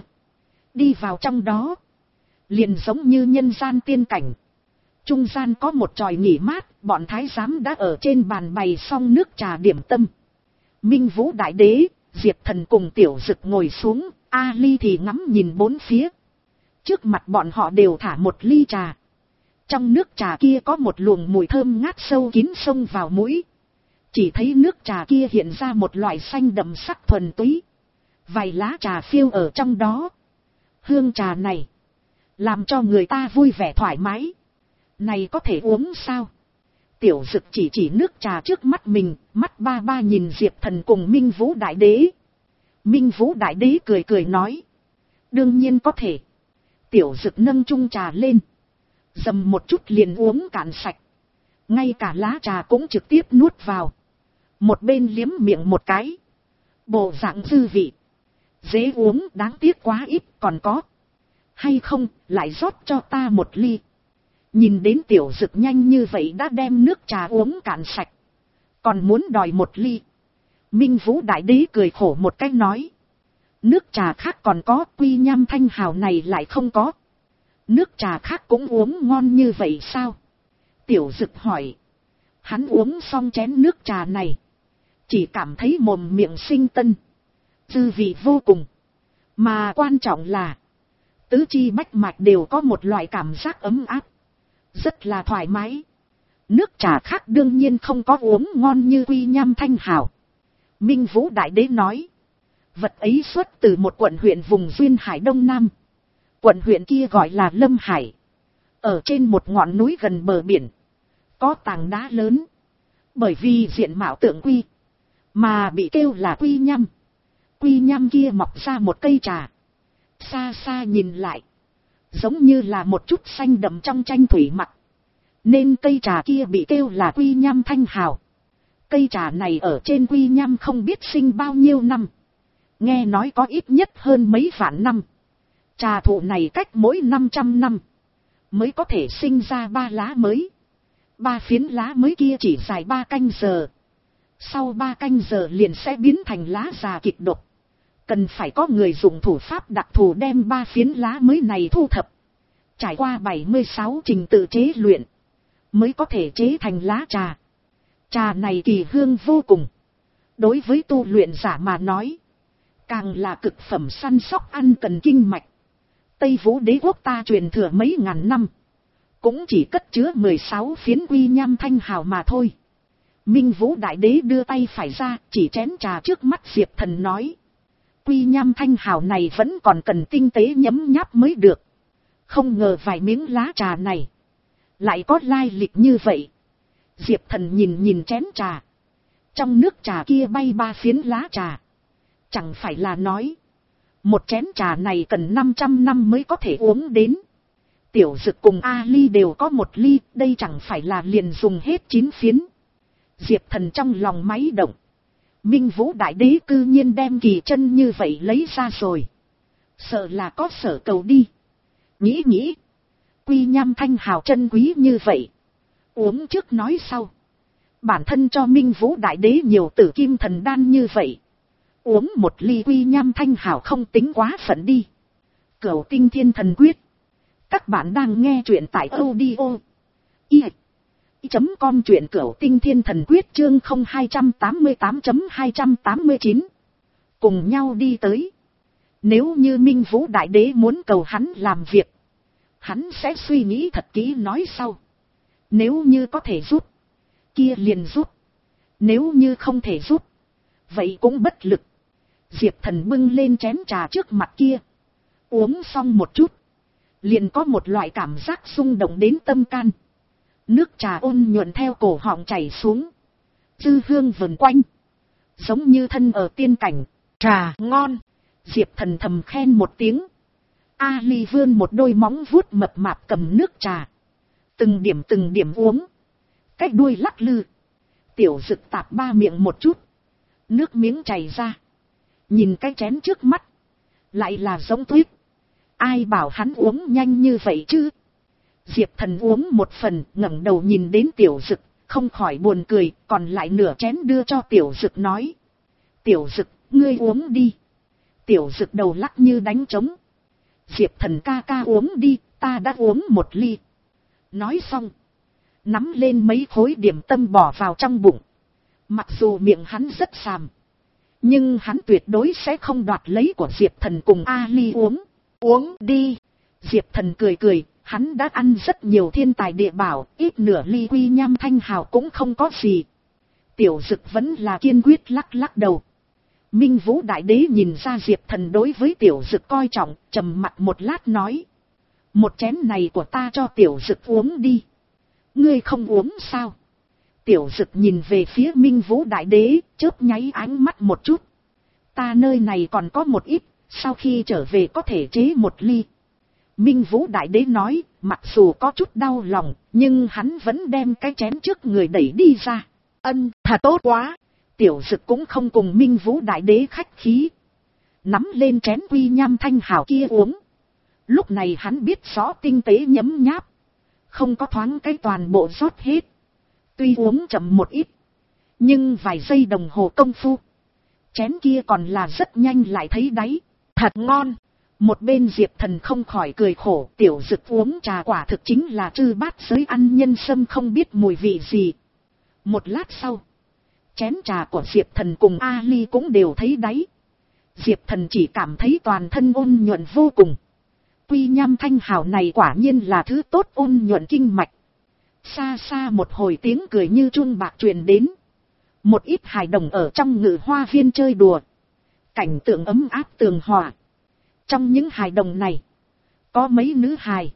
Đi vào trong đó, liền giống như nhân gian tiên cảnh. Trung gian có một chòi nghỉ mát, bọn thái giám đã ở trên bàn bày xong nước trà điểm tâm. Minh Vũ Đại Đế, Diệp Thần cùng Tiểu Dực ngồi xuống, Ali thì ngắm nhìn bốn phía. Trước mặt bọn họ đều thả một ly trà. Trong nước trà kia có một luồng mùi thơm ngát sâu kín xông vào mũi. Chỉ thấy nước trà kia hiện ra một loại xanh đậm sắc thuần túy. Vài lá trà phiêu ở trong đó. Hương trà này làm cho người ta vui vẻ thoải mái. Này có thể uống sao? Tiểu Dực chỉ chỉ nước trà trước mắt mình, mắt ba ba nhìn Diệp Thần cùng Minh Vũ Đại Đế. Minh Vũ Đại Đế cười cười nói. Đương nhiên có thể. Tiểu Dực nâng chung trà lên, dầm một chút liền uống cạn sạch. Ngay cả lá trà cũng trực tiếp nuốt vào. Một bên liếm miệng một cái. Bộ dạng dư vị. Dễ uống, đáng tiếc quá ít, còn có hay không, lại rót cho ta một ly. Nhìn đến Tiểu Dực nhanh như vậy đã đem nước trà uống cạn sạch. Còn muốn đòi một ly. Minh Vũ Đại Đế cười khổ một cách nói. Nước trà khác còn có, Quy Nham Thanh Hào này lại không có. Nước trà khác cũng uống ngon như vậy sao? Tiểu Dực hỏi. Hắn uống xong chén nước trà này. Chỉ cảm thấy mồm miệng sinh tân. Dư vị vô cùng. Mà quan trọng là. Tứ chi bách mạch đều có một loại cảm giác ấm áp. Rất là thoải mái. Nước trà khác đương nhiên không có uống ngon như Quy Nham Thanh Hào. Minh Vũ Đại Đế nói. Vật ấy xuất từ một quận huyện vùng duyên hải Đông Nam. Quận huyện kia gọi là Lâm Hải. Ở trên một ngọn núi gần bờ biển. Có tảng đá lớn. Bởi vì diện mạo tượng quy. Mà bị kêu là Quy Nham. Quy Nham kia mọc ra một cây trà. Xa xa nhìn lại. Giống như là một chút xanh đậm trong tranh thủy mặc. Nên cây trà kia bị kêu là Quy Nham Thanh Hào. Cây trà này ở trên Quy Nham không biết sinh bao nhiêu năm. Nghe nói có ít nhất hơn mấy vạn năm. Trà thụ này cách mỗi năm trăm năm. Mới có thể sinh ra ba lá mới. Ba phiến lá mới kia chỉ dài ba canh giờ. Sau ba canh giờ liền sẽ biến thành lá già kịch độc. Cần phải có người dùng thủ pháp đặc thù đem ba phiến lá mới này thu thập. Trải qua bảy mươi sáu trình tự chế luyện. Mới có thể chế thành lá trà. Trà này kỳ hương vô cùng. Đối với tu luyện giả mà nói. Càng là cực phẩm săn sóc ăn cần kinh mạch. Tây Vũ Đế quốc ta truyền thừa mấy ngàn năm. Cũng chỉ cất chứa mười sáu phiến Quy Nham Thanh Hào mà thôi. Minh Vũ Đại Đế đưa tay phải ra chỉ chén trà trước mắt Diệp Thần nói. Quy Nham Thanh Hào này vẫn còn cần tinh tế nhấm nháp mới được. Không ngờ vài miếng lá trà này. Lại có lai lịch như vậy. Diệp Thần nhìn nhìn chén trà. Trong nước trà kia bay ba phiến lá trà. Chẳng phải là nói. Một chén trà này cần năm trăm năm mới có thể uống đến. Tiểu Dực cùng A Ly đều có một ly. Đây chẳng phải là liền dùng hết chín phiến. Diệp Thần trong lòng máy động. Minh Vũ Đại Đế cư nhiên đem kỳ chân như vậy lấy ra rồi. Sợ là có sở cầu đi. Nghĩ nghĩ. Quy Nham Thanh Hào chân quý như vậy. Uống trước nói sau. Bản thân cho Minh Vũ Đại Đế nhiều tử kim thần đan như vậy. Uống một ly Quy Nham Thanh Hào không tính quá phận đi. Cửu Tinh Thiên Thần Quyết. Các bạn đang nghe truyện tại audio. Y. Chấm com truyện Cửu Tinh Thiên Thần Quyết chương không hai tám tám chấm hai tám chín. Cùng nhau đi tới. Nếu như Minh Vũ Đại Đế muốn cầu hắn làm việc. Hắn sẽ suy nghĩ thật kỹ nói sau. Nếu như có thể giúp. Kia liền giúp. Nếu như không thể giúp. Vậy cũng bất lực. Diệp Thần bưng lên chén trà trước mặt kia. Uống xong một chút. Liền có một loại cảm giác xung động đến tâm can. Nước trà ôn nhuận theo cổ họng chảy xuống. Dư hương vần quanh. Giống như thân ở tiên cảnh. Trà ngon. Diệp Thần thầm khen một tiếng. A Ly vươn một đôi móng vuốt mập mạp cầm nước trà. Từng điểm từng điểm uống. Cái đuôi lắc lư. Tiểu Dực tạp ba miệng một chút. Nước miếng chảy ra. Nhìn cái chén trước mắt. Lại là giống tuyết. Ai bảo hắn uống nhanh như vậy chứ? Diệp Thần uống một phần, ngẩng đầu nhìn đến Tiểu Dực, không khỏi buồn cười, còn lại nửa chén đưa cho Tiểu Dực nói. Tiểu Dực, ngươi uống đi. Tiểu Dực đầu lắc như đánh trống. Diệp Thần ca ca uống đi, ta đã uống một ly. Nói xong. Nắm lên mấy khối điểm tâm bỏ vào trong bụng. Mặc dù miệng hắn rất xàm. Nhưng hắn tuyệt đối sẽ không đoạt lấy của Diệp Thần cùng A Ly uống. Uống đi. Diệp Thần cười cười. Hắn đã ăn rất nhiều thiên tài địa bảo. Ít nửa ly Quy Nham Thanh Hào cũng không có gì. Tiểu Dực vẫn là kiên quyết lắc lắc đầu. Minh Vũ Đại Đế nhìn ra Diệp Thần đối với Tiểu Dực coi trọng. Trầm mặt một lát nói. Một chén này của ta cho Tiểu Dực uống đi. Ngươi không uống sao? Tiểu Dực nhìn về phía Minh Vũ Đại Đế, chớp nháy ánh mắt một chút. Ta nơi này còn có một ít, sau khi trở về có thể chế một ly. Minh Vũ Đại Đế nói, mặc dù có chút đau lòng, nhưng hắn vẫn đem cái chén trước người đẩy đi ra. Ân, thật tốt quá. Tiểu Dực cũng không cùng Minh Vũ Đại Đế khách khí. Nắm lên chén Quy Nham Thanh Hào kia uống. Lúc này hắn biết rõ tinh tế nhấm nháp. không có thoáng cái toàn bộ rót hết. Tuy uống chậm một ít, nhưng vài giây đồng hồ công phu, chén kia còn là rất nhanh lại thấy đáy. Thật ngon. Một bên Diệp Thần không khỏi cười khổ, tiểu dực uống trà quả thực chính là trư bát giới ăn nhân sâm không biết mùi vị gì. Một lát sau, chén trà của Diệp Thần cùng Ali cũng đều thấy đáy. Diệp Thần chỉ cảm thấy toàn thân ôn nhuận vô cùng. Quy nham thanh hào này quả nhiên là thứ tốt ôn nhuận kinh mạch. Xa xa một hồi tiếng cười như chuông bạc truyền đến. Một ít hài đồng ở trong ngự hoa viên chơi đùa. Cảnh tượng ấm áp tường hòa. Trong những hài đồng này, có mấy nữ hài.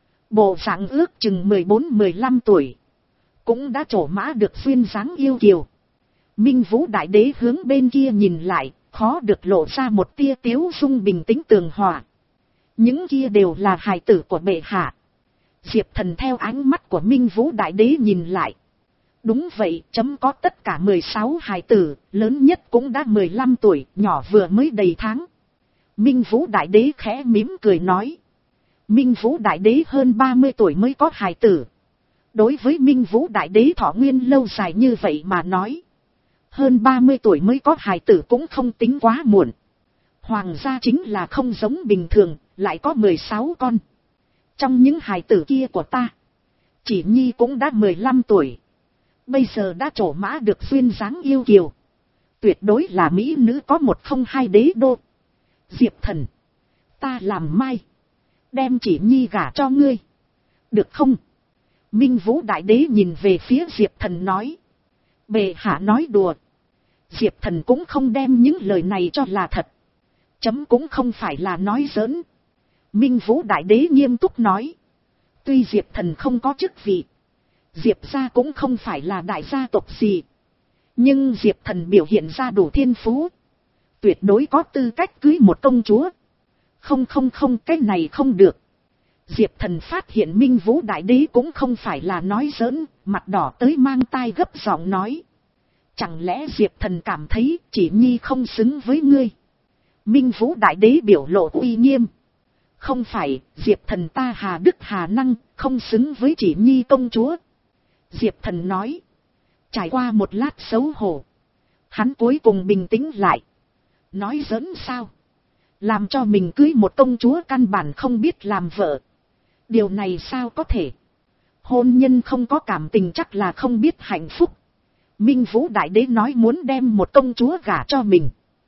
Bộ dạng ước chừng mười bốn mười lăm tuổi. Cũng đã trổ mã được duyên dáng yêu kiều. Minh Vũ Đại Đế hướng bên kia nhìn lại, khó được lộ ra một tia tiếu dung bình tĩnh tường hòa. Những kia đều là hài tử của bệ hạ. Diệp Thần theo ánh mắt của Minh Vũ Đại Đế nhìn lại. Đúng vậy, chấm có tất cả mười sáu hài tử, lớn nhất cũng đã mười lăm tuổi, nhỏ vừa mới đầy tháng. Minh Vũ Đại Đế khẽ mỉm cười nói. Minh Vũ Đại Đế hơn ba mươi tuổi mới có hài tử. Đối với Minh Vũ Đại Đế thọ nguyên lâu dài như vậy mà nói, hơn ba mươi tuổi mới có hài tử cũng không tính quá muộn. Hoàng gia chính là không giống bình thường, lại có mười sáu con. Trong những hài tử kia của ta, chỉ nhi cũng đã mười lăm tuổi. Bây giờ đã trổ mã được duyên dáng yêu kiều. Tuyệt đối là mỹ nữ có một không hai đế đô. Diệp Thần, ta làm mai, đem chỉ nhi gả cho ngươi, được không? Minh Vũ Đại Đế nhìn về phía Diệp Thần nói. Bệ hạ nói đùa. Diệp Thần cũng không đem những lời này cho là thật. Chấm cũng không phải là nói giỡn. Minh Vũ Đại Đế nghiêm túc nói. Tuy Diệp Thần không có chức vị, Diệp gia cũng không phải là đại gia tộc gì, nhưng Diệp Thần biểu hiện ra đủ thiên phú, tuyệt đối có tư cách cưới một công chúa. Không không không, cái này không được. Diệp Thần phát hiện Minh Vũ Đại Đế cũng không phải là nói giỡn, mặt đỏ tới mang tai gấp giọng nói. Chẳng lẽ Diệp Thần cảm thấy chỉ nhi không xứng với ngươi? Minh Vũ Đại Đế biểu lộ uy nghiêm. Không phải, Diệp Thần ta hà đức hà năng, không xứng với chỉ nhi công chúa. Diệp Thần nói. Trải qua một lát xấu hổ, hắn cuối cùng bình tĩnh lại. Nói giỡn sao? Làm cho mình cưới một công chúa căn bản không biết làm vợ. Điều này sao có thể? Hôn nhân không có cảm tình chắc là không biết hạnh phúc. Minh Vũ Đại Đế nói muốn đem một công chúa gả cho mình.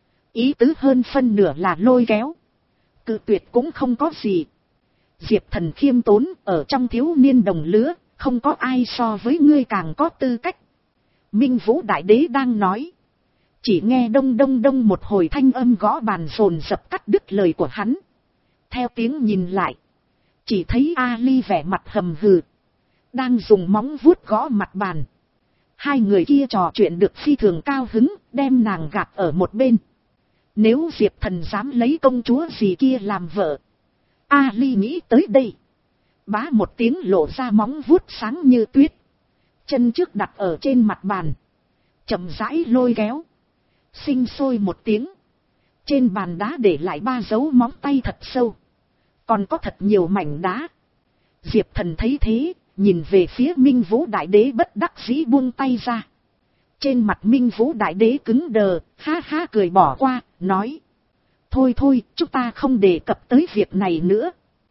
Ý tứ hơn phân nửa là lôi kéo. Cự tuyệt cũng không có gì. Diệp Thần khiêm tốn, ở trong thiếu niên đồng lứa, không có ai so với ngươi càng có tư cách. Minh Vũ Đại Đế đang nói. Chỉ nghe đông đông đông một hồi thanh âm gõ bàn dồn dập cắt đứt lời của hắn. Theo tiếng nhìn lại, chỉ thấy Ali vẻ mặt hầm hừ, đang dùng móng vuốt gõ mặt bàn. Hai người kia trò chuyện được phi thường cao hứng, đem nàng gạt ở một bên. Nếu Diệp Thần dám lấy công chúa gì kia làm vợ. Ali nghĩ tới đây, bá một tiếng lộ ra móng vuốt sáng như tuyết, chân trước đặt ở trên mặt bàn, chậm rãi lôi kéo. Sinh sôi một tiếng, trên bàn đá để lại ba dấu móng tay thật sâu, còn có thật nhiều mảnh đá. Diệp Thần thấy thế, nhìn về phía Minh Vũ Đại Đế bất đắc dĩ buông tay ra. Trên mặt Minh Vũ Đại Đế cứng đờ, ha ha cười bỏ qua, nói. Thôi thôi, chúng ta không đề cập tới việc này nữa.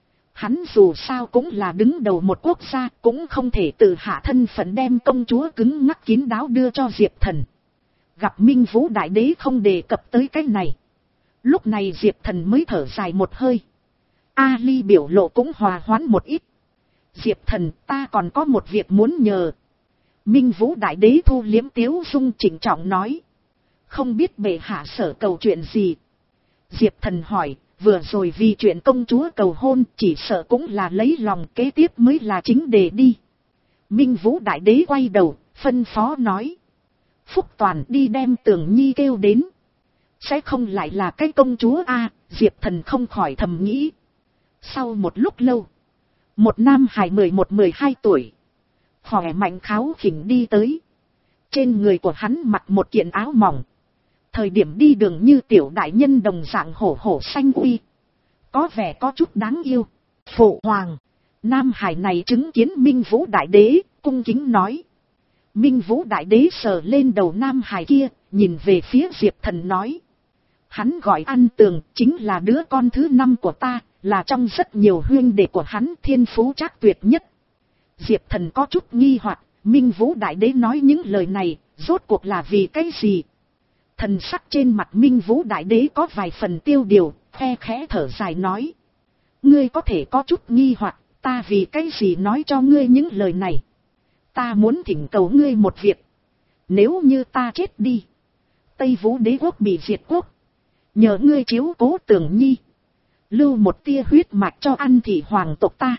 Hắn dù sao cũng là đứng đầu một quốc gia, cũng không thể tự hạ thân phận đem công chúa cứng ngắc kín đáo đưa cho Diệp Thần. Gặp Minh Vũ Đại Đế không đề cập tới cái này, lúc này Diệp Thần mới thở dài một hơi. Ali biểu lộ cũng hòa hoãn một ít. Diệp Thần, ta còn có một việc muốn nhờ. Minh Vũ Đại Đế thu liếm tiếu dung chỉnh trọng nói. Không biết bệ hạ sở cầu chuyện gì? Diệp Thần hỏi, vừa rồi vì chuyện công chúa cầu hôn chỉ sợ cũng là lấy lòng, kế tiếp mới là chính đề đi. Minh Vũ Đại Đế quay đầu, phân phó nói. Phúc Toàn đi đem Tường Nhi kêu đến. Sẽ không lại là cái công chúa a? Diệp Thần không khỏi thầm nghĩ. Sau một lúc lâu, một nam hài mười một mười hai tuổi, khỏe mạnh kháo khỉnh đi tới. Trên người của hắn mặc một kiện áo mỏng, thời điểm đi đường như tiểu đại nhân đồng dạng hổ hổ xanh uy, có vẻ có chút đáng yêu. Phụ hoàng, Nam Hải này chứng kiến Minh Vũ Đại Đế, cung kính nói. Minh Vũ Đại Đế sờ lên đầu Nam Hải kia, nhìn về phía Diệp Thần nói. Hắn gọi An Tường, chính là đứa con thứ năm của ta, là trong rất nhiều huynh đệ của hắn thiên phú trác tuyệt nhất. Diệp Thần có chút nghi hoặc, Minh Vũ Đại Đế nói những lời này, rốt cuộc là vì cái gì? Thần sắc trên mặt Minh Vũ Đại Đế có vài phần tiêu điều, khe khẽ thở dài nói. Ngươi có thể có chút nghi hoặc, ta vì cái gì nói cho ngươi những lời này? Ta muốn thỉnh cầu ngươi một việc. Nếu như ta chết đi, Tây Vũ Đế quốc bị diệt quốc, nhờ ngươi chiếu cố Tưởng Nhi, lưu một tia huyết mạch cho An thị hoàng tộc ta.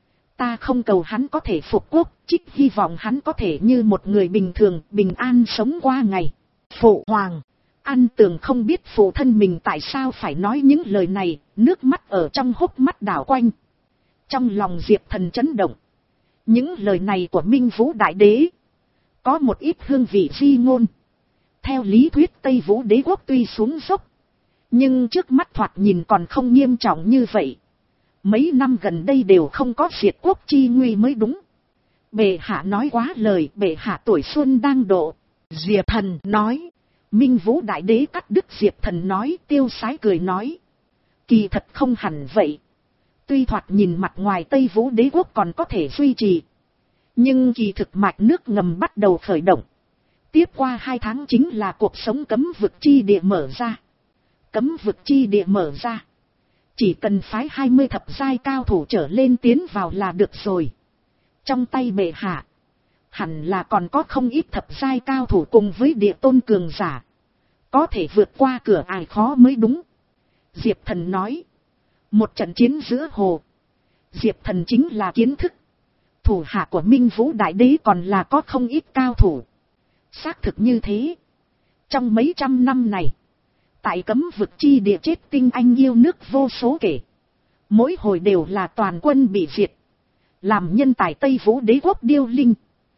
Ta không cầu hắn có thể phục quốc, trích hy vọng hắn có thể như một người bình thường, bình an sống qua ngày. Phụ hoàng, An Tường không biết phụ thân mình tại sao phải nói những lời này, nước mắt ở trong hốc mắt đảo quanh. Trong lòng Diệp Thần chấn động. Những lời này của Minh Vũ Đại Đế có một ít hương vị di ngôn. Theo lý thuyết Tây Vũ Đế quốc tuy xuống dốc, nhưng trước mắt thoạt nhìn còn không nghiêm trọng như vậy. Mấy năm gần đây đều không có diệt quốc chi nguy mới đúng. Bệ hạ nói quá lời, bệ hạ tuổi xuân đang độ. Diệp Thần nói. Minh Vũ Đại Đế cắt đứt Diệp Thần nói, tiêu sái cười nói. Kỳ thật không hẳn vậy. Tuy thoạt nhìn mặt ngoài Tây Vũ Đế quốc còn có thể duy trì, nhưng kỳ thực mạch nước ngầm bắt đầu khởi động. Tiếp qua hai tháng chính là cuộc sống cấm vực chi địa mở ra. Cấm vực chi địa mở ra, chỉ cần phái hai mươi thập giai cao thủ trở lên tiến vào là được rồi. Trong tay bệ hạ, hẳn là còn có không ít thập giai cao thủ cùng với địa tôn cường giả, có thể vượt qua cửa ải khó mới đúng. Diệp Thần nói. Một trận chiến giữa hồ, Diệp Thần chính là kiến thức. Thủ hạ của Minh Vũ Đại Đế còn là có không ít cao thủ. Xác thực như thế. Trong mấy trăm năm này, tại cấm vực chi địa chết tinh anh yêu nước vô số kể. Mỗi hồi đều là toàn quân bị diệt. Làm nhân tài Tây Vũ Đế quốc điêu linh.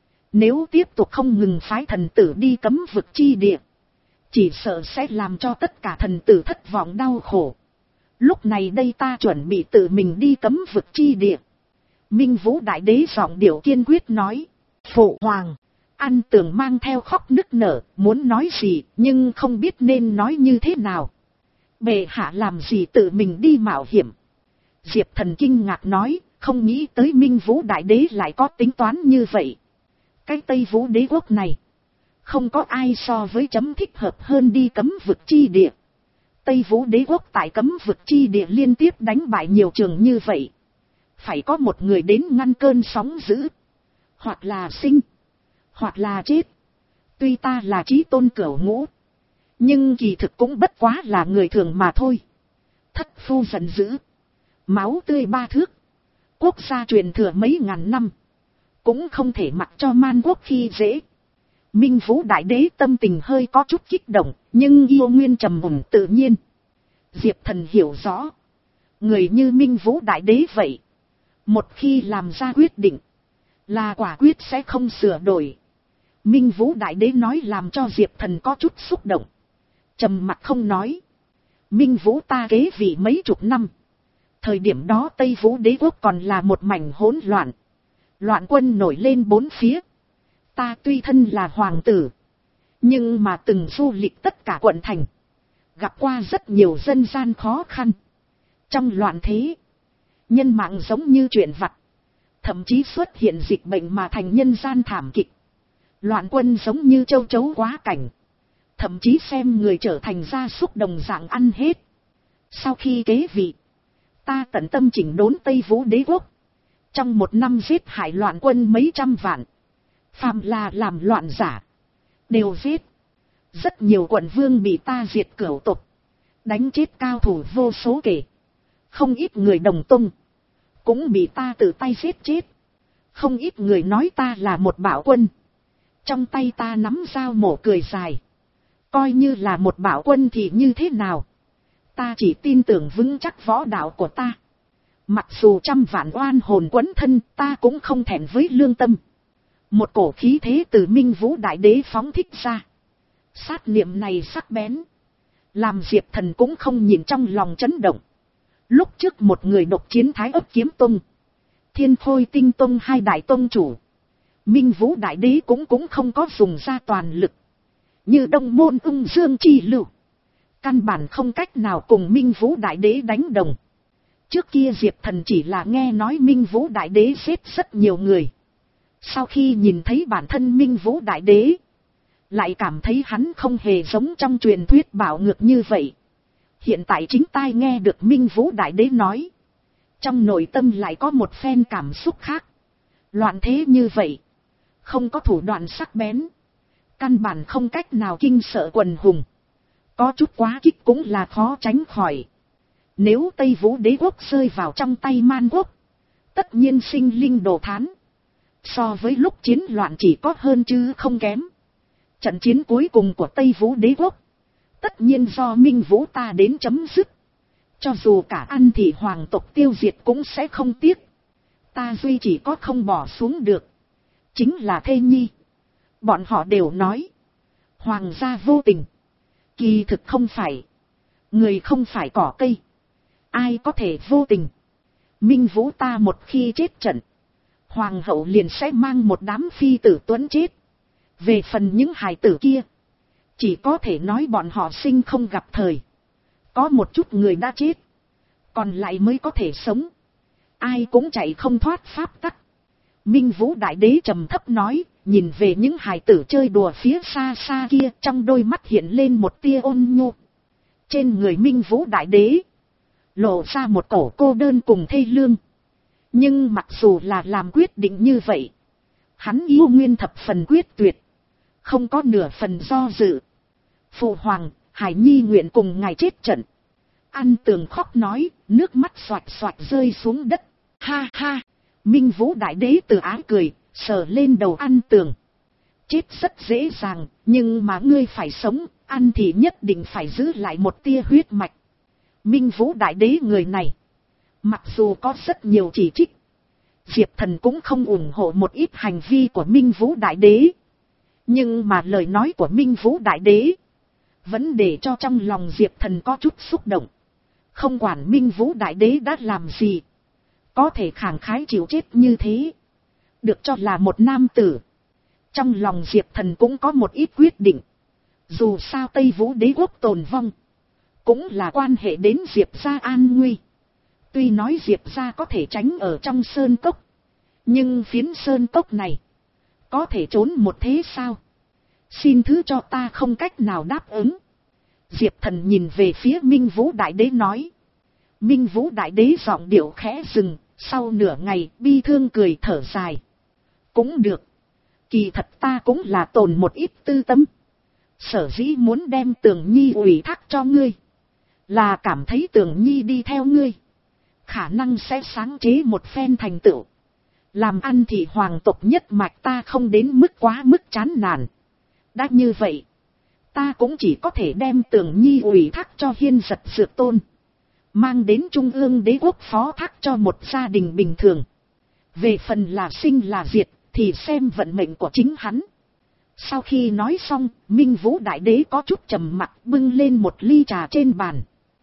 Nếu tiếp tục không ngừng phái thần tử đi cấm vực chi địa, chỉ sợ sẽ làm cho tất cả thần tử thất vọng đau khổ. Lúc này đây ta chuẩn bị tự mình đi cấm vực chi địa. Minh Vũ Đại Đế giọng điệu kiên quyết nói. Phụ hoàng. An Tường mang theo khóc nức nở, muốn nói gì, nhưng không biết nên nói như thế nào. Bệ hạ làm gì tự mình đi mạo hiểm? Diệp Thần kinh ngạc nói, không nghĩ tới Minh Vũ Đại Đế lại có tính toán như vậy. Cái Tây Vũ Đế quốc này, không có ai so với chấm thích hợp hơn đi cấm vực chi địa. Tây Vũ Đế quốc tại cấm vực chi địa liên tiếp đánh bại nhiều trường như vậy. Phải có một người đến ngăn cơn sóng dữ. Hoặc là sinh, hoặc là chết. Tuy ta là chí tôn cửu ngũ, nhưng kỳ thực cũng bất quá là người thường mà thôi. Thất phu giận dữ, máu tươi ba thước. Quốc gia truyền thừa mấy ngàn năm, cũng không thể mặc cho man quốc khi dễ. Minh Vũ Đại Đế tâm tình hơi có chút kích động, nhưng yêu nguyên trầm mùng tự nhiên. Diệp Thần hiểu rõ, người như Minh Vũ Đại Đế vậy, một khi làm ra quyết định, là quả quyết sẽ không sửa đổi. Minh Vũ Đại Đế nói làm cho Diệp Thần có chút xúc động, trầm mặt không nói. Minh Vũ ta kế vị mấy chục năm, thời điểm đó Tây Vũ Đế quốc còn là một mảnh hỗn loạn, loạn quân nổi lên bốn phía. Ta tuy thân là hoàng tử, nhưng mà từng du lịch tất cả quận thành, gặp qua rất nhiều dân gian khó khăn. Trong loạn thế, nhân mạng giống như chuyện vặt, thậm chí xuất hiện dịch bệnh mà thành nhân gian thảm kịch. Loạn quân giống như châu chấu quá cảnh, thậm chí xem người trở thành gia súc đồng dạng ăn hết. Sau khi kế vị, ta tận tâm chỉnh đốn Tây Vũ Đế quốc, trong một năm giết hại loạn quân mấy trăm vạn. Phàm là làm loạn giả, đều giết. Rất nhiều quận vương bị ta diệt cửu tộc, đánh chết cao thủ vô số kể. Không ít người đồng tung, cũng bị ta tự tay giết chết. Không ít người nói ta là một bảo quân, trong tay ta nắm dao mổ cười dài. Coi như là một bảo quân thì như thế nào? Ta chỉ tin tưởng vững chắc võ đạo của ta. Mặc dù trăm vạn oan hồn quấn thân, ta cũng không thẹn với lương tâm. Một cổ khí thế từ Minh Vũ Đại Đế phóng thích ra. Sát niệm này sắc bén, làm Diệp Thần cũng không nhìn trong lòng chấn động. Lúc trước một người độc chiến Thái Ấp Kiếm Tông, Thiên Khôi Tinh Tông hai đại tông chủ. Minh Vũ Đại Đế cũng cũng không có dùng ra toàn lực. Như Đông Môn Ưng Dương Chi Lưu. Căn bản không cách nào cùng Minh Vũ Đại Đế đánh đồng. Trước kia Diệp Thần chỉ là nghe nói Minh Vũ Đại Đế giết rất nhiều người. Sau khi nhìn thấy bản thân Minh Vũ Đại Đế, lại cảm thấy hắn không hề giống trong truyền thuyết bạo ngược như vậy. Hiện tại chính tai nghe được Minh Vũ Đại Đế nói. Trong nội tâm lại có một phen cảm xúc khác. Loạn thế như vậy. Không có thủ đoạn sắc bén. Căn bản không cách nào kinh sợ quần hùng. Có chút quá kích cũng là khó tránh khỏi. Nếu Tây Vũ Đế quốc rơi vào trong tay Man quốc, tất nhiên sinh linh đồ thán. So với lúc chiến loạn chỉ có hơn chứ không kém. Trận chiến cuối cùng của Tây Vũ Đế quốc, tất nhiên do Minh Vũ ta đến chấm dứt. Cho dù cả An Thị hoàng tộc tiêu diệt cũng sẽ không tiếc. Ta duy chỉ có không bỏ xuống được, chính là thê nhi. Bọn họ đều nói, hoàng gia vô tình. Kỳ thực không phải. Người không phải cỏ cây. Ai có thể vô tình. Minh Vũ ta một khi chết trận, hoàng hậu liền sẽ mang một đám phi tử tuấn chết. Về phần những hài tử kia, chỉ có thể nói bọn họ sinh không gặp thời. Có một chút người đã chết, còn lại mới có thể sống. Ai cũng chạy không thoát pháp tắc. Minh Vũ Đại Đế trầm thấp nói, nhìn về những hài tử chơi đùa phía xa xa kia, trong đôi mắt hiện lên một tia ôn nhu. Trên người Minh Vũ Đại Đế lộ ra một cổ cô đơn cùng thê lương. Nhưng mặc dù là làm quyết định như vậy, hắn yêu nguyên thập phần quyết tuyệt, không có nửa phần do dự. Phụ hoàng, Hải Nhi nguyện cùng ngài chết trận. An Tường khóc nói, nước mắt xoạch xoạch rơi xuống đất. Ha ha, Minh Vũ Đại Đế từ ái cười, sờ lên đầu An Tường. Chết rất dễ dàng, nhưng mà ngươi phải sống, ăn thì nhất định phải giữ lại một tia huyết mạch. Minh Vũ Đại Đế người này, mặc dù có rất nhiều chỉ trích, Diệp Thần cũng không ủng hộ một ít hành vi của Minh Vũ Đại Đế. Nhưng mà lời nói của Minh Vũ Đại Đế vẫn để cho trong lòng Diệp Thần có chút xúc động. Không quản Minh Vũ Đại Đế đã làm gì, có thể khẳng khái chịu chết như thế, được cho là một nam tử. Trong lòng Diệp Thần cũng có một ít quyết định. Dù sao Tây Vũ Đế quốc tồn vong, cũng là quan hệ đến Diệp gia an nguy. Tuy nói Diệp gia có thể tránh ở trong sơn cốc, nhưng phiến sơn cốc này có thể trốn một thế sao? Xin thứ cho ta không cách nào đáp ứng. Diệp Thần nhìn về phía Minh Vũ Đại Đế nói. Minh Vũ Đại Đế giọng điệu khẽ dừng, sau nửa ngày bi thương cười thở dài. Cũng được. Kỳ thật ta cũng là tồn một ít tư tâm. Sở dĩ muốn đem Tường Nhi ủy thác cho ngươi, là cảm thấy Tường Nhi đi theo ngươi, khả năng sẽ sáng chế một phen thành tựu. Làm ăn thì hoàng tộc nhất mạch ta không đến mức quá mức chán nản. Đã như vậy, ta cũng chỉ có thể đem Tường Nhi ủy thác cho Hiên Giật Dược Tôn, mang đến Trung ương Đế quốc phó thác cho một gia đình bình thường. Về phần là sinh là diệt, thì xem vận mệnh của chính hắn. Sau khi nói xong, Minh Vũ Đại Đế có chút trầm mặc, bưng lên một ly trà trên bàn.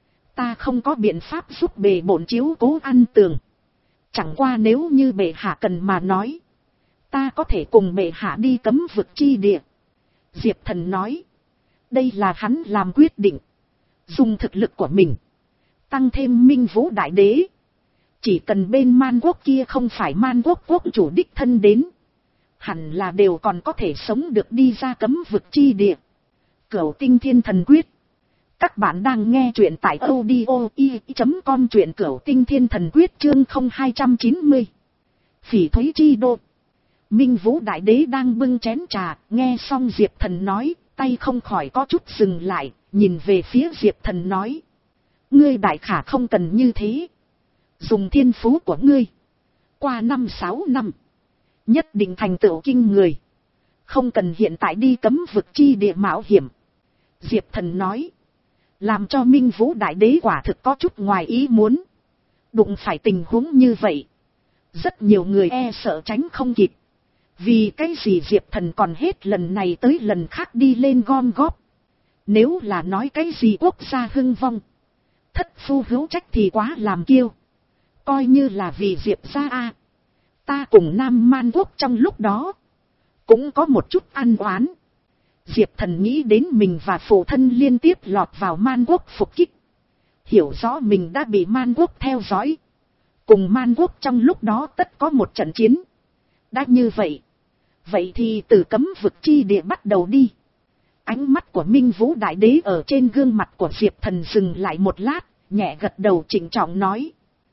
Ta không có biện pháp giúp bề bổn chiếu cố An Tường. Chẳng qua nếu như bệ hạ cần mà nói, ta có thể cùng bệ hạ đi cấm vực chi địa. Diệp Thần nói, đây là hắn làm quyết định, dùng thực lực của mình tăng thêm Minh Vũ Đại Đế. Chỉ cần bên Man quốc kia không phải Man quốc quốc chủ đích thân đến, hẳn là đều còn có thể sống được đi ra cấm vực chi địa. Cửu Tinh Thiên Thần Quyết. Các bạn đang nghe truyện tại audio i chấm com, truyện Cửu Tinh Thiên Thần Quyết chương không hai chín mươi. Phỉ Thúy Chi Đô. Minh Vũ Đại Đế đang bưng chén trà, nghe xong Diệp Thần nói, tay không khỏi có chút dừng lại, nhìn về phía Diệp Thần nói. Ngươi đại khả không cần như thế. Dùng thiên phú của ngươi, qua năm sáu năm, nhất định thành tựu kinh người. Không cần hiện tại đi cấm vực chi địa mạo hiểm. Diệp Thần nói. Làm cho Minh Vũ Đại Đế quả thực có chút ngoài ý muốn. Đụng phải tình huống như vậy, rất nhiều người e sợ tránh không kịp. Vì cái gì Diệp Thần còn hết lần này tới lần khác đi lên gom góp. Nếu là nói cái gì quốc gia hưng vong, thất phu hữu trách thì quá làm kiêu. Coi như là vì Diệp gia a, Ta cùng Nam Man Quốc trong lúc đó, cũng có một chút ăn oán. Diệp Thần nghĩ đến mình và phụ thân liên tiếp lọt vào Man Quốc phục kích. Hiểu rõ mình đã bị Man Quốc theo dõi. Cùng Man Quốc trong lúc đó tất có một trận chiến. Đã như vậy. Vậy thì từ cấm vực chi địa bắt đầu đi. Ánh mắt của Minh Vũ Đại Đế ở trên gương mặt của Diệp Thần dừng lại một lát, nhẹ gật đầu trịnh trọng nói.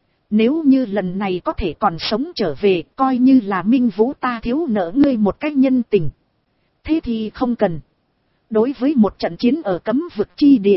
Nếu như lần này có thể còn sống trở về, coi như là Minh Vũ ta thiếu nợ ngươi một cách nhân tình. Thế thì không cần. Đối với một trận chiến ở cấm vực chi địa,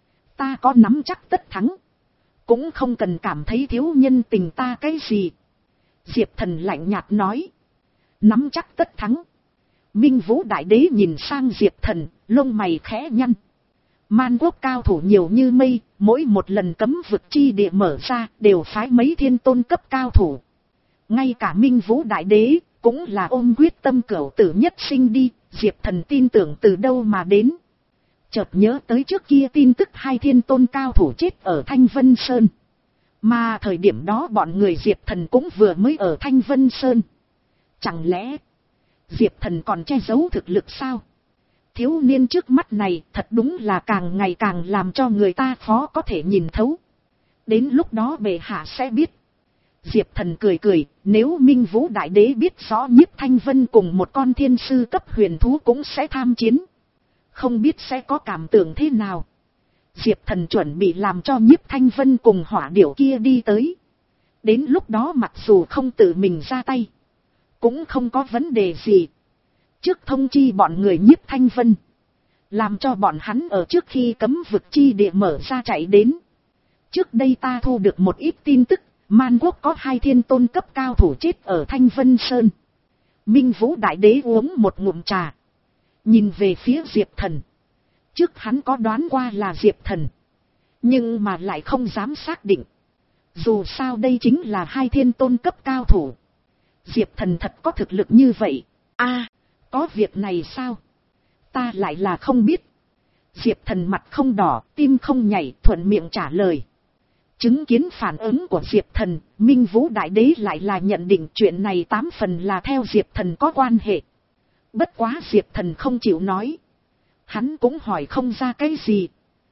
ta có nắm chắc tất thắng. Cũng không cần cảm thấy thiếu nhân tình ta cái gì. Diệp Thần lạnh nhạt nói. Nắm chắc tất thắng. Minh Vũ Đại Đế nhìn sang Diệp Thần, lông mày khẽ nhăn. Man Quốc cao thủ nhiều như mây, mỗi một lần cấm vực chi địa mở ra đều phái mấy thiên tôn cấp cao thủ. Ngay cả Minh Vũ Đại Đế cũng là ôm quyết tâm cửu tử nhất sinh đi. Diệp Thần tin tưởng từ đâu mà đến. Chợt nhớ tới trước kia tin tức hai thiên tôn cao thủ chết ở Thanh Vân Sơn. Mà thời điểm đó bọn người Diệp Thần cũng vừa mới ở Thanh Vân Sơn. Chẳng lẽ Diệp Thần còn che giấu thực lực sao? Thiếu niên trước mắt này thật đúng là càng ngày càng làm cho người ta khó có thể nhìn thấu. Đến lúc đó bệ hạ sẽ biết. Diệp Thần cười cười, nếu Minh Vũ Đại Đế biết rõ Nhiếp Thanh Vân cùng một con thiên sư cấp huyền thú cũng sẽ tham chiến. Không biết sẽ có cảm tưởng thế nào. Diệp Thần chuẩn bị làm cho Nhiếp Thanh Vân cùng hỏa điểu kia đi tới. Đến lúc đó mặc dù không tự mình ra tay, cũng không có vấn đề gì. Trước thông chi bọn người Nhiếp Thanh Vân, làm cho bọn hắn ở trước khi cấm vực chi địa mở ra chạy đến. Trước đây ta thu được một ít tin tức. Man Quốc có hai thiên tôn cấp cao thủ chết ở Thanh Vân Sơn. Minh Vũ Đại Đế uống một ngụm trà, nhìn về phía Diệp Thần. Trước hắn có đoán qua là Diệp Thần, nhưng mà lại không dám xác định. Dù sao đây chính là hai thiên tôn cấp cao thủ. Diệp Thần thật có thực lực như vậy. A, à, có việc này sao? Ta lại là không biết. Diệp Thần mặt không đỏ, tim không nhảy, thuận miệng trả lời. Chứng kiến phản ứng của Diệp Thần, Minh Vũ Đại Đế lại là nhận định chuyện này tám phần là theo Diệp Thần có quan hệ. Bất quá Diệp Thần không chịu nói. Hắn cũng hỏi không ra cái gì.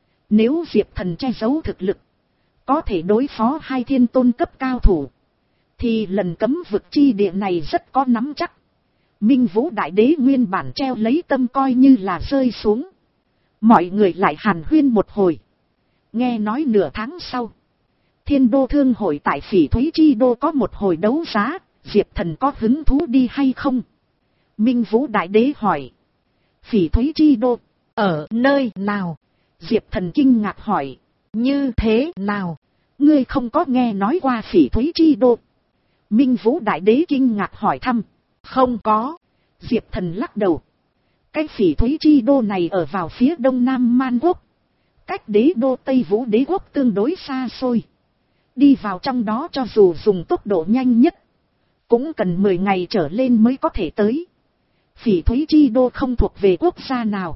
Nếu Diệp Thần che giấu thực lực, có thể đối phó hai thiên tôn cấp cao thủ, thì lần cấm vực chi địa này rất có nắm chắc. Minh Vũ Đại Đế nguyên bản treo lấy tâm coi như là rơi xuống. Mọi người lại hàn huyên một hồi. Nghe nói nửa tháng sau, Thiên Đô Thương Hội tại Phỉ Thúy Chi Đô có một hồi đấu giá, Diệp Thần có hứng thú đi hay không? Minh Vũ Đại Đế hỏi. Phỉ Thúy Chi Đô, ở nơi nào? Diệp Thần kinh ngạc hỏi. Như thế nào? Ngươi không có nghe nói qua Phỉ Thúy Chi Đô? Minh Vũ Đại Đế kinh ngạc hỏi thăm. Không có. Diệp Thần lắc đầu. Cái Phỉ Thúy Chi Đô này ở vào phía đông nam Man Quốc, cách đế đô Tây Vũ Đế Quốc tương đối xa xôi. Đi vào trong đó cho dù dùng tốc độ nhanh nhất, cũng cần mười ngày trở lên mới có thể tới. Phỉ Thúy Chi Đô không thuộc về quốc gia nào,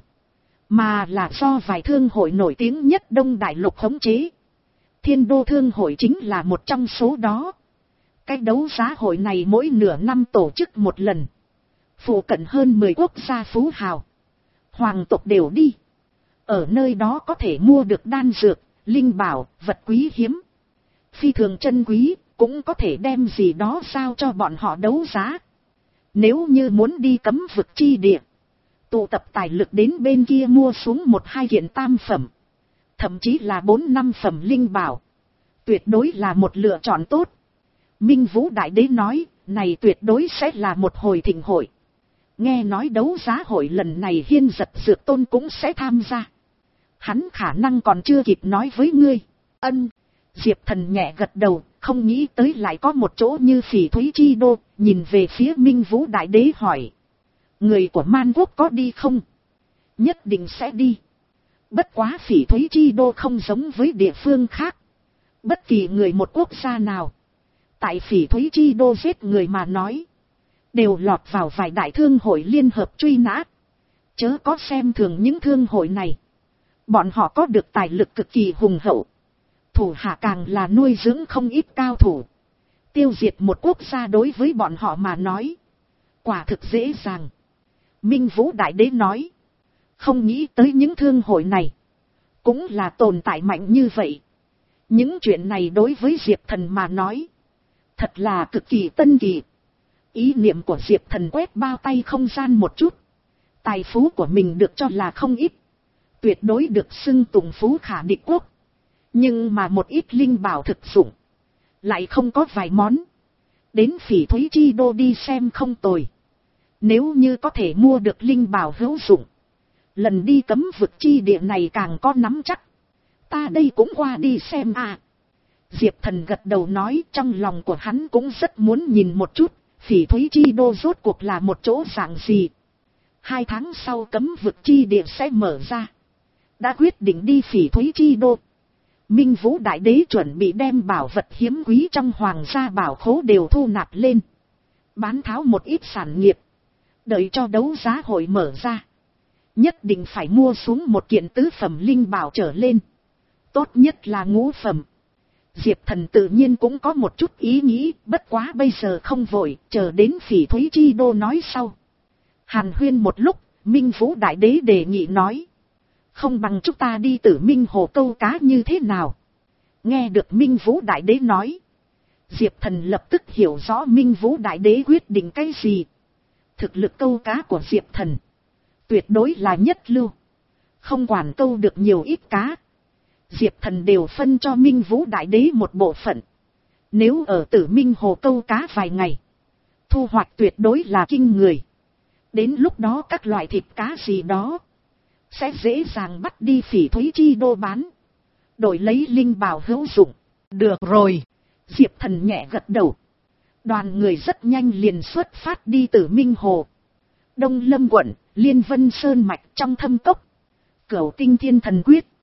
mà là do vài thương hội nổi tiếng nhất Đông Đại Lục khống chế. Thiên Đô Thương Hội chính là một trong số đó. Cái đấu giá hội này mỗi nửa năm tổ chức một lần. Phụ cận hơn mười quốc gia phú hào, hoàng tộc đều đi. Ở nơi đó có thể mua được đan dược, linh bảo, vật quý hiếm, phi thường chân quý, cũng có thể đem gì đó giao cho bọn họ đấu giá. Nếu như muốn đi cấm vực chi địa, tụ tập tài lực đến bên kia mua xuống một hai kiện tam phẩm, thậm chí là bốn năm phẩm linh bảo, tuyệt đối là một lựa chọn tốt. Minh Vũ Đại Đế nói, này tuyệt đối sẽ là một hồi thịnh hội. Nghe nói đấu giá hội lần này Hiên Giật Dược Tôn cũng sẽ tham gia. Hắn khả năng còn chưa kịp nói với ngươi. Ân. Diệp Thần nhẹ gật đầu, không nghĩ tới lại có một chỗ như Phỉ Thúy Chi Đô, nhìn về phía Minh Vũ Đại Đế hỏi. Người của Man Quốc có đi không? Nhất định sẽ đi. Bất quá Phỉ Thúy Chi Đô không giống với địa phương khác. Bất kỳ người một quốc gia nào, tại Phỉ Thúy Chi Đô giết người mà nói, đều lọt vào vài đại thương hội liên hợp truy nã. Chớ có xem thường những thương hội này. Bọn họ có được tài lực cực kỳ hùng hậu. Thủ hạ càng là nuôi dưỡng không ít cao thủ. Tiêu diệt một quốc gia đối với bọn họ mà nói, quả thực dễ dàng. Minh Vũ Đại Đế nói, không nghĩ tới những thương hội này, cũng là tồn tại mạnh như vậy. Những chuyện này đối với Diệp Thần mà nói, thật là cực kỳ tân kỳ. Ý niệm của Diệp Thần quét bao tay không gian một chút. Tài phú của mình được cho là không ít, tuyệt đối được xưng tụng phú khả địch quốc. Nhưng mà một ít linh bảo thực dụng lại không có vài món. Đến Phỉ Thúy Chi Đô đi xem không tồi. Nếu như có thể mua được linh bảo hữu dụng, lần đi cấm vực chi địa này càng có nắm chắc. Ta đây cũng qua đi xem à. Diệp Thần gật đầu nói, trong lòng của hắn cũng rất muốn nhìn một chút, Phỉ Thúy Chi Đô rốt cuộc là một chỗ dạng gì. Hai tháng sau cấm vực chi địa sẽ mở ra. Đã quyết định đi Phỉ Thúy Chi Đô. Minh Vũ Đại Đế chuẩn bị đem bảo vật hiếm quý trong hoàng gia bảo khố đều thu nạp lên. Bán tháo một ít sản nghiệp. Đợi cho đấu giá hội mở ra, nhất định phải mua xuống một kiện tứ phẩm linh bảo trở lên. Tốt nhất là ngũ phẩm. Diệp Thần tự nhiên cũng có một chút ý nghĩ, bất quá bây giờ không vội, chờ đến Phỉ Thúy Chi Đô nói sau. Hàn huyên một lúc, Minh Vũ Đại Đế đề nghị nói, không bằng chúng ta đi Tử Minh Hồ câu cá như thế nào. Nghe được Minh Vũ Đại Đế nói, Diệp Thần lập tức hiểu rõ Minh Vũ Đại Đế quyết định cái gì. Thực lực câu cá của Diệp Thần tuyệt đối là nhất lưu. Không quản câu được nhiều ít cá, Diệp Thần đều phân cho Minh Vũ Đại Đế một bộ phận. Nếu ở Tử Minh Hồ câu cá vài ngày, thu hoạch tuyệt đối là kinh người. Đến lúc đó các loại thịt cá gì đó sẽ dễ dàng bắt đi Phỉ Thúy Chi Đô bán, đổi lấy linh bảo hữu dụng. Được rồi. Diệp Thần nhẹ gật đầu. Đoàn người rất nhanh liền xuất phát đi Tử Minh Hồ. Đông Lâm quận, Liên Vân Sơn mạch trong thâm cốc. Cửu Tinh Thiên Thần Quyết.